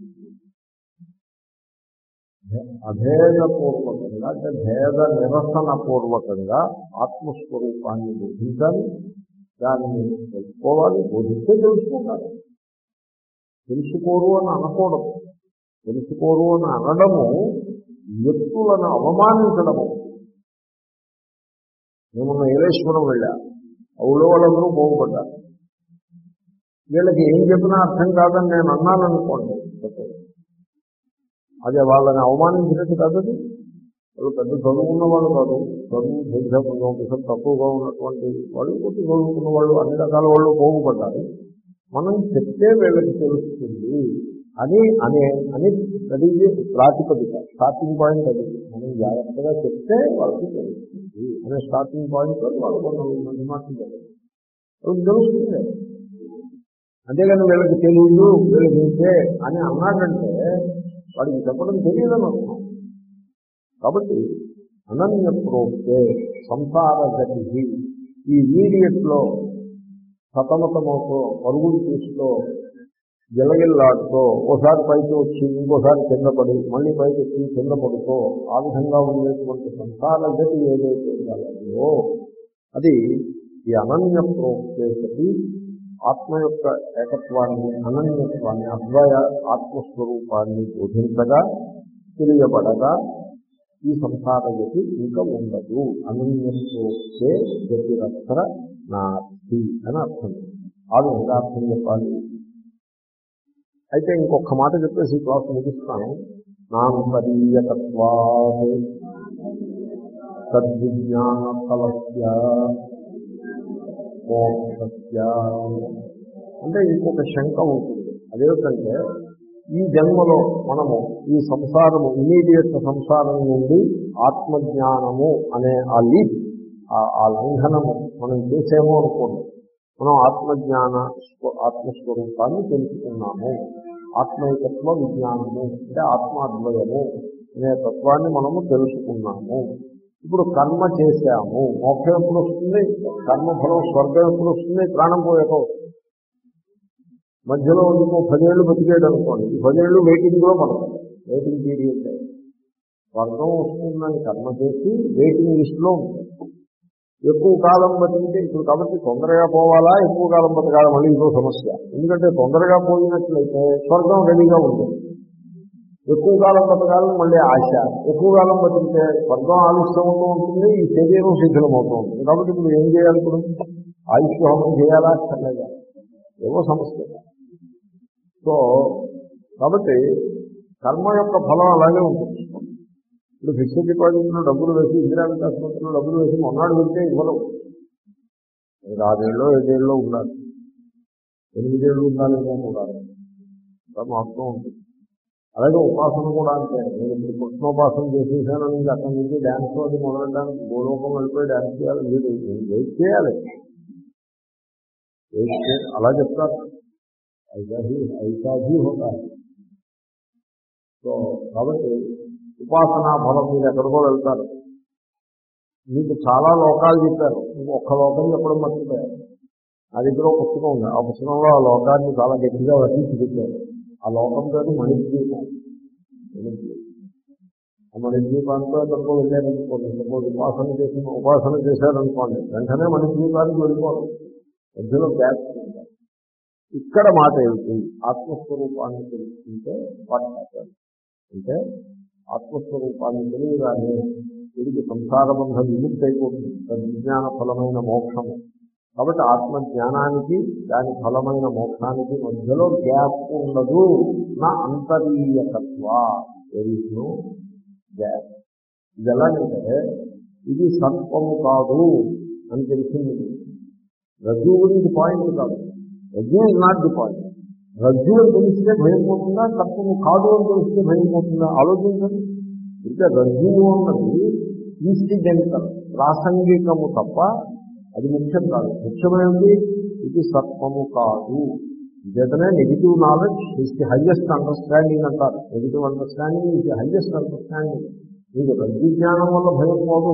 S1: అభేదపూర్వకంగా అంటే భేద నిరసన పూర్వకంగా ఆత్మస్వరూపాన్ని బోధించాలి, దాన్ని తెలుసుకోవాలి. బోధిస్తే తెలుసుకుంటారు. తెలుసుకోరు అని అనకూడదు. తెలుసుకోరు అని అనడము వ్యక్తులను అవమానించడము. నేను నీలేశ్వరం వెళ్ళా, ఊళ్ళో వాళ్ళందరూ బాగుపడ్డారు. వీళ్ళకి ఏం చెప్పినా అర్థం కాదని నేను అన్నాననుకోండి, అదే వాళ్ళని అవమానించినట్టు కాదు. వాళ్ళు పెద్ద చదువుకున్న వాళ్ళు కాదు, చదువు భేదం తక్కువగా ఉన్నటువంటి వాళ్ళు, కొద్ది చదువుకున్న వాళ్ళు, అన్ని రకాల వాళ్ళు బాగుపడ్డారు. మనం చెప్తే వీళ్ళకి తెలుస్తుంది అని అనే అని అది ప్రాతిపదిక, స్టార్టింగ్ పాయింట్ అది. మనం జాగ్రత్తగా చెప్తే వాళ్ళకి తెలుస్తుంది అనే స్టార్టింగ్ పాయింట్ వాళ్ళు కొన్ని మాటలు చెప్పారు, వాళ్ళకి తెలుస్తుంది. అంతేగాని వీళ్ళకి తెలియదు, వీళ్ళకి ఇంతే అని అన్నాడంటే వాడికి చెప్పడం తెలియదని అర్థం. కాబట్టి అనన్య ప్రోక్తే సంసార గతి, ఈ వీడియట్లో సతమతమవుతో పరుగులు తీస్తూ గిలగిల్లాడుతూ ఓసారి పైకి వచ్చి ఇంకోసారి కింద పడి మళ్ళీ పైకి వచ్చి కింద పడుతూ ఆ విధంగా ఉండేటువంటి సంసార గతి ఏదైతే కలదో అది ఈ అనన్య ప్రోక్తే సతి ఆత్మ యొక్క ఏకత్వాన్ని, అనన్యత్వాన్ని, అద్వయ ఆత్మస్వరూపాన్ని బోధించగా తెలియబడగా ఈ సంసార గతి ఇంకా ఉండదు. అనన్యత్వే గతిరక్షర నాస్తి అని అర్థం. ఆ విధంగా అర్థం చెప్పాలి. అయితే ఇంకొక మాట చెప్పేసి క్లాస్ ముగిస్తాను. నాంతరీయకత్వాత్ తద్విజ్ఞాన ఫలస్య మోక్షస్య అంటే ఇంకొక శంక ఉంటుంది. అదేమిటంటే ఈ జన్మలో మనము ఈ సంసారము ఇమీడియట్ సంసారం నుండి ఆత్మజ్ఞానము అనే ఆ లీప్, ఆ లంఘనము మనం చేసేమో అనుకోండి. మనం ఆత్మజ్ఞాన ఆత్మస్వరూపాన్ని తెలుసుకున్నాము. ఆత్మైకత్వ విజ్ఞానము అంటే ఆత్మాద్వయము అనే తత్వాన్ని మనము తెలుసుకున్నాము. ఇప్పుడు కర్మ చేశాము. మోక్షం ఎప్పుడు వస్తుంది? కర్మఫలం స్వర్గం ఎప్పుడు వస్తుంది? ప్రాణం పోయాక. మధ్యలో ఇంకో పదేళ్ళు బతికేడు అనుకోండి, ఈ పదేళ్ళు వెయిటింగ్లో పడతాయి. Waiting period. స్వర్గం వస్తుందని కర్మ చేసి వెయిటింగ్ లిస్టులో ఉంటుంది. ఎక్కువ కాలం బతికితే ఇప్పుడు కాబట్టి తొందరగా పోవాలా, ఎక్కువ కాలం బతకాలి, మళ్ళీ ఇంకో సమస్య. ఎందుకంటే తొందరగా పోయినట్లయితే స్వర్గం రెడీగా ఉంటుంది. ఎక్కువ కాలం బతకాలని మళ్ళీ ఆశ. ఎక్కువ కాలం బతికితే స్వర్గం ఆలస్యం అవుతూ ఉంటుంది, ఈ శరీరం శిథిలం అవుతూ ఉంటుంది. కాబట్టి ఇప్పుడు ఏం చేయాలి? ఇప్పుడు ఆయుష్ హోమం చేయాలా అక్కర్లేదా? ఏవో సమస్య. సో కాబట్టి కర్మ యొక్క ఫలం అలాగే ఉంటుంది. ఇప్పుడు ఫిక్స్డ్ డిపాజిట్లో డబ్బులు వేసి, ఇందిరా ఆసుపత్రిలో డబ్బులు వేసి మొన్నాడు వెళ్తే ఇవ్వరు. ఇంకా ఆరేళ్ళలో ఏడేళ్ళలో ఉండాలి, ఎనిమిదేళ్ళు ఉండాలేమో కూడా మహత్వం ఉంటుంది. అలాగే ఉపాసన కూడా అంటే నేను ఇప్పుడు కృష్ణోపాసన చేసేసాను నుంచి అక్కడి నుంచి డ్యాన్స్ అది మొదలెట్టడానికి గోలోకం వెళ్ళిపోయి డ్యాన్స్ చేయాలి. మీరు వెయిట్ చేయాలి, వెయిట్ చేయాలి. అలా చెప్తారు. ఐదాహి ఐసాహి హోతారు. సో కాబట్టి ఉపాసనా ఫలం మీరు ఎక్కడికో వెళ్తారు. మీకు చాలా లోకాలు చెప్పారు, మీకు ఒక్క లోకం చెప్పడం మర్చిపోయారు. నా దగ్గర ఒక పుస్తకం ఉంది. ఆ పుస్తకంలో ఆ లోకాన్ని చాలా గట్టిగా వర్తించి పెట్టారు. ఆ లోకం పేరు మణిద్వీపం. ఆ మణిద్వీపాంతో ఎక్కడికో వెళ్ళారనుకోండి, సపోజ్ ఉపాసన చేసి ఉపాసన చేశారనుకోండి, వెంటనే మణిద్వీపానికి వెళ్ళిపోవాలి. మధ్యలో గ్యాప్ ఉంటారు. ఇక్కడ మాట ఏమిటి? ఆత్మస్వరూపాన్ని తెలుసుకుంటే పట్టాలి. అంటే ఆత్మస్వరూపాన్ని తెలియగానే వీడికి సంసార బంధం విముక్తి అయిపోతుంది. విజ్ఞాన ఫలమైన మోక్షము. కాబట్టి ఆత్మజ్ఞానానికి దాని ఫలమైన మోక్షానికి మధ్యలో గ్యాప్ ఉండదు. నా అంతరీయకత్వ ఎరిను గ్యాప్. ఇది ఎలాగంటే ఇది సర్పము కాదు అని తెలిసింది. రజ్జు గురించి పాయింట్ కాదు. రజ్జు ఇస్ నాట్ ది పాయింట్. రజ్జు అని తెలిస్తే భయం పోతుందా, సర్పము కాదు అని తెలిస్తే భయం పోతుందా? ఆలోచించండి. ఇంకా రజ్జువు అన్నది ఇన్సిడెంటల్, ప్రాసంగికము తప్ప అది ముఖ్యం కాదు. ముఖ్యమైనది ఇది సర్పము కాదు. ఇదేతనే negative knowledge is the highest understanding అంటారు. Negative understanding is the highest understanding. మీకు రజ్జు జ్ఞానం వల్ల భయం పోదు.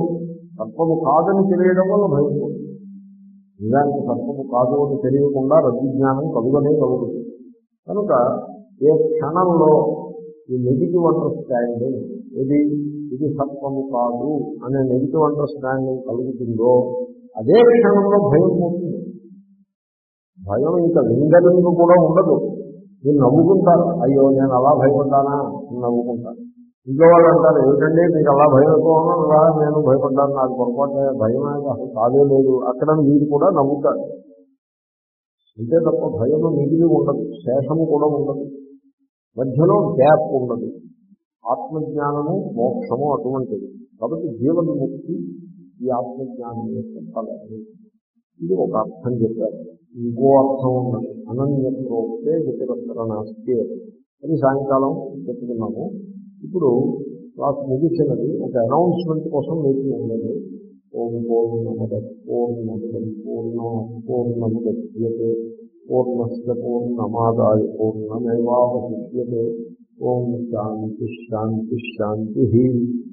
S1: సర్పము కాదని తెలియడం వల్ల భయం పోతుంది. నిజానికి సర్పము కాదు అని తెలియకుండా రజ్జు జ్ఞానం కలుగనే కలుగుతుంది. కనుక ఏ క్షణంలో ఈ నెగిటివ్ అండర్స్టాండింగ్, ఇది ఇది సర్పము కాదు అనే నెగిటివ్ అండర్స్టాండింగ్ కలుగుతుందో అదే క్షణంలో భయం పోతుంది. భయం ఇంకా లింగలింగ కూడా ఉండదు. మీరు నవ్వుకుంటారు, అయ్యో నేను అలా భయపడ్డానా అని నవ్వుకుంటారు. ఇంట్లో వాళ్ళు అంటారు, ఏమిటండి మీకు అలా భయం ఎక్కువ, నేను భయపడ్డాను, నాకు పొరపాటు భయం అసలు కాదే లేదు, అక్కడ మీరు కూడా నవ్వుతారు. అంతే తప్ప భయం మిగిలి ఉండదు, శేషము కూడా ఉండదు, మధ్యలో గ్యాప్ ఉండదు. ఆత్మజ్ఞానము మోక్షము అటువంటిది. కాబట్టి జీవన ముక్తి ఈ ఆత్మజ్ఞానం యొక్క ఫలము. ఇది ఒక అర్థం చెప్పారు. ఇంకో అర్థం ఉన్నది, అనన్యత్రోక్తే వితరత్ర నాస్తి అని సాయంకాలం చెప్పుకున్నాము. ఇప్పుడు క్లాస్ ముగిసినది. ఒక అనౌన్స్మెంట్ కోసం మీకు ఉన్నది. ఓం పూర్ణముద పూర్ణముదం పూర్ణ పూర్ణముద్యతే పూర్ణస్య పూర్ణమాదాయ పూర్ణమేవావశిష్యతే. ఓం శాంతి శాంతి శాంతి.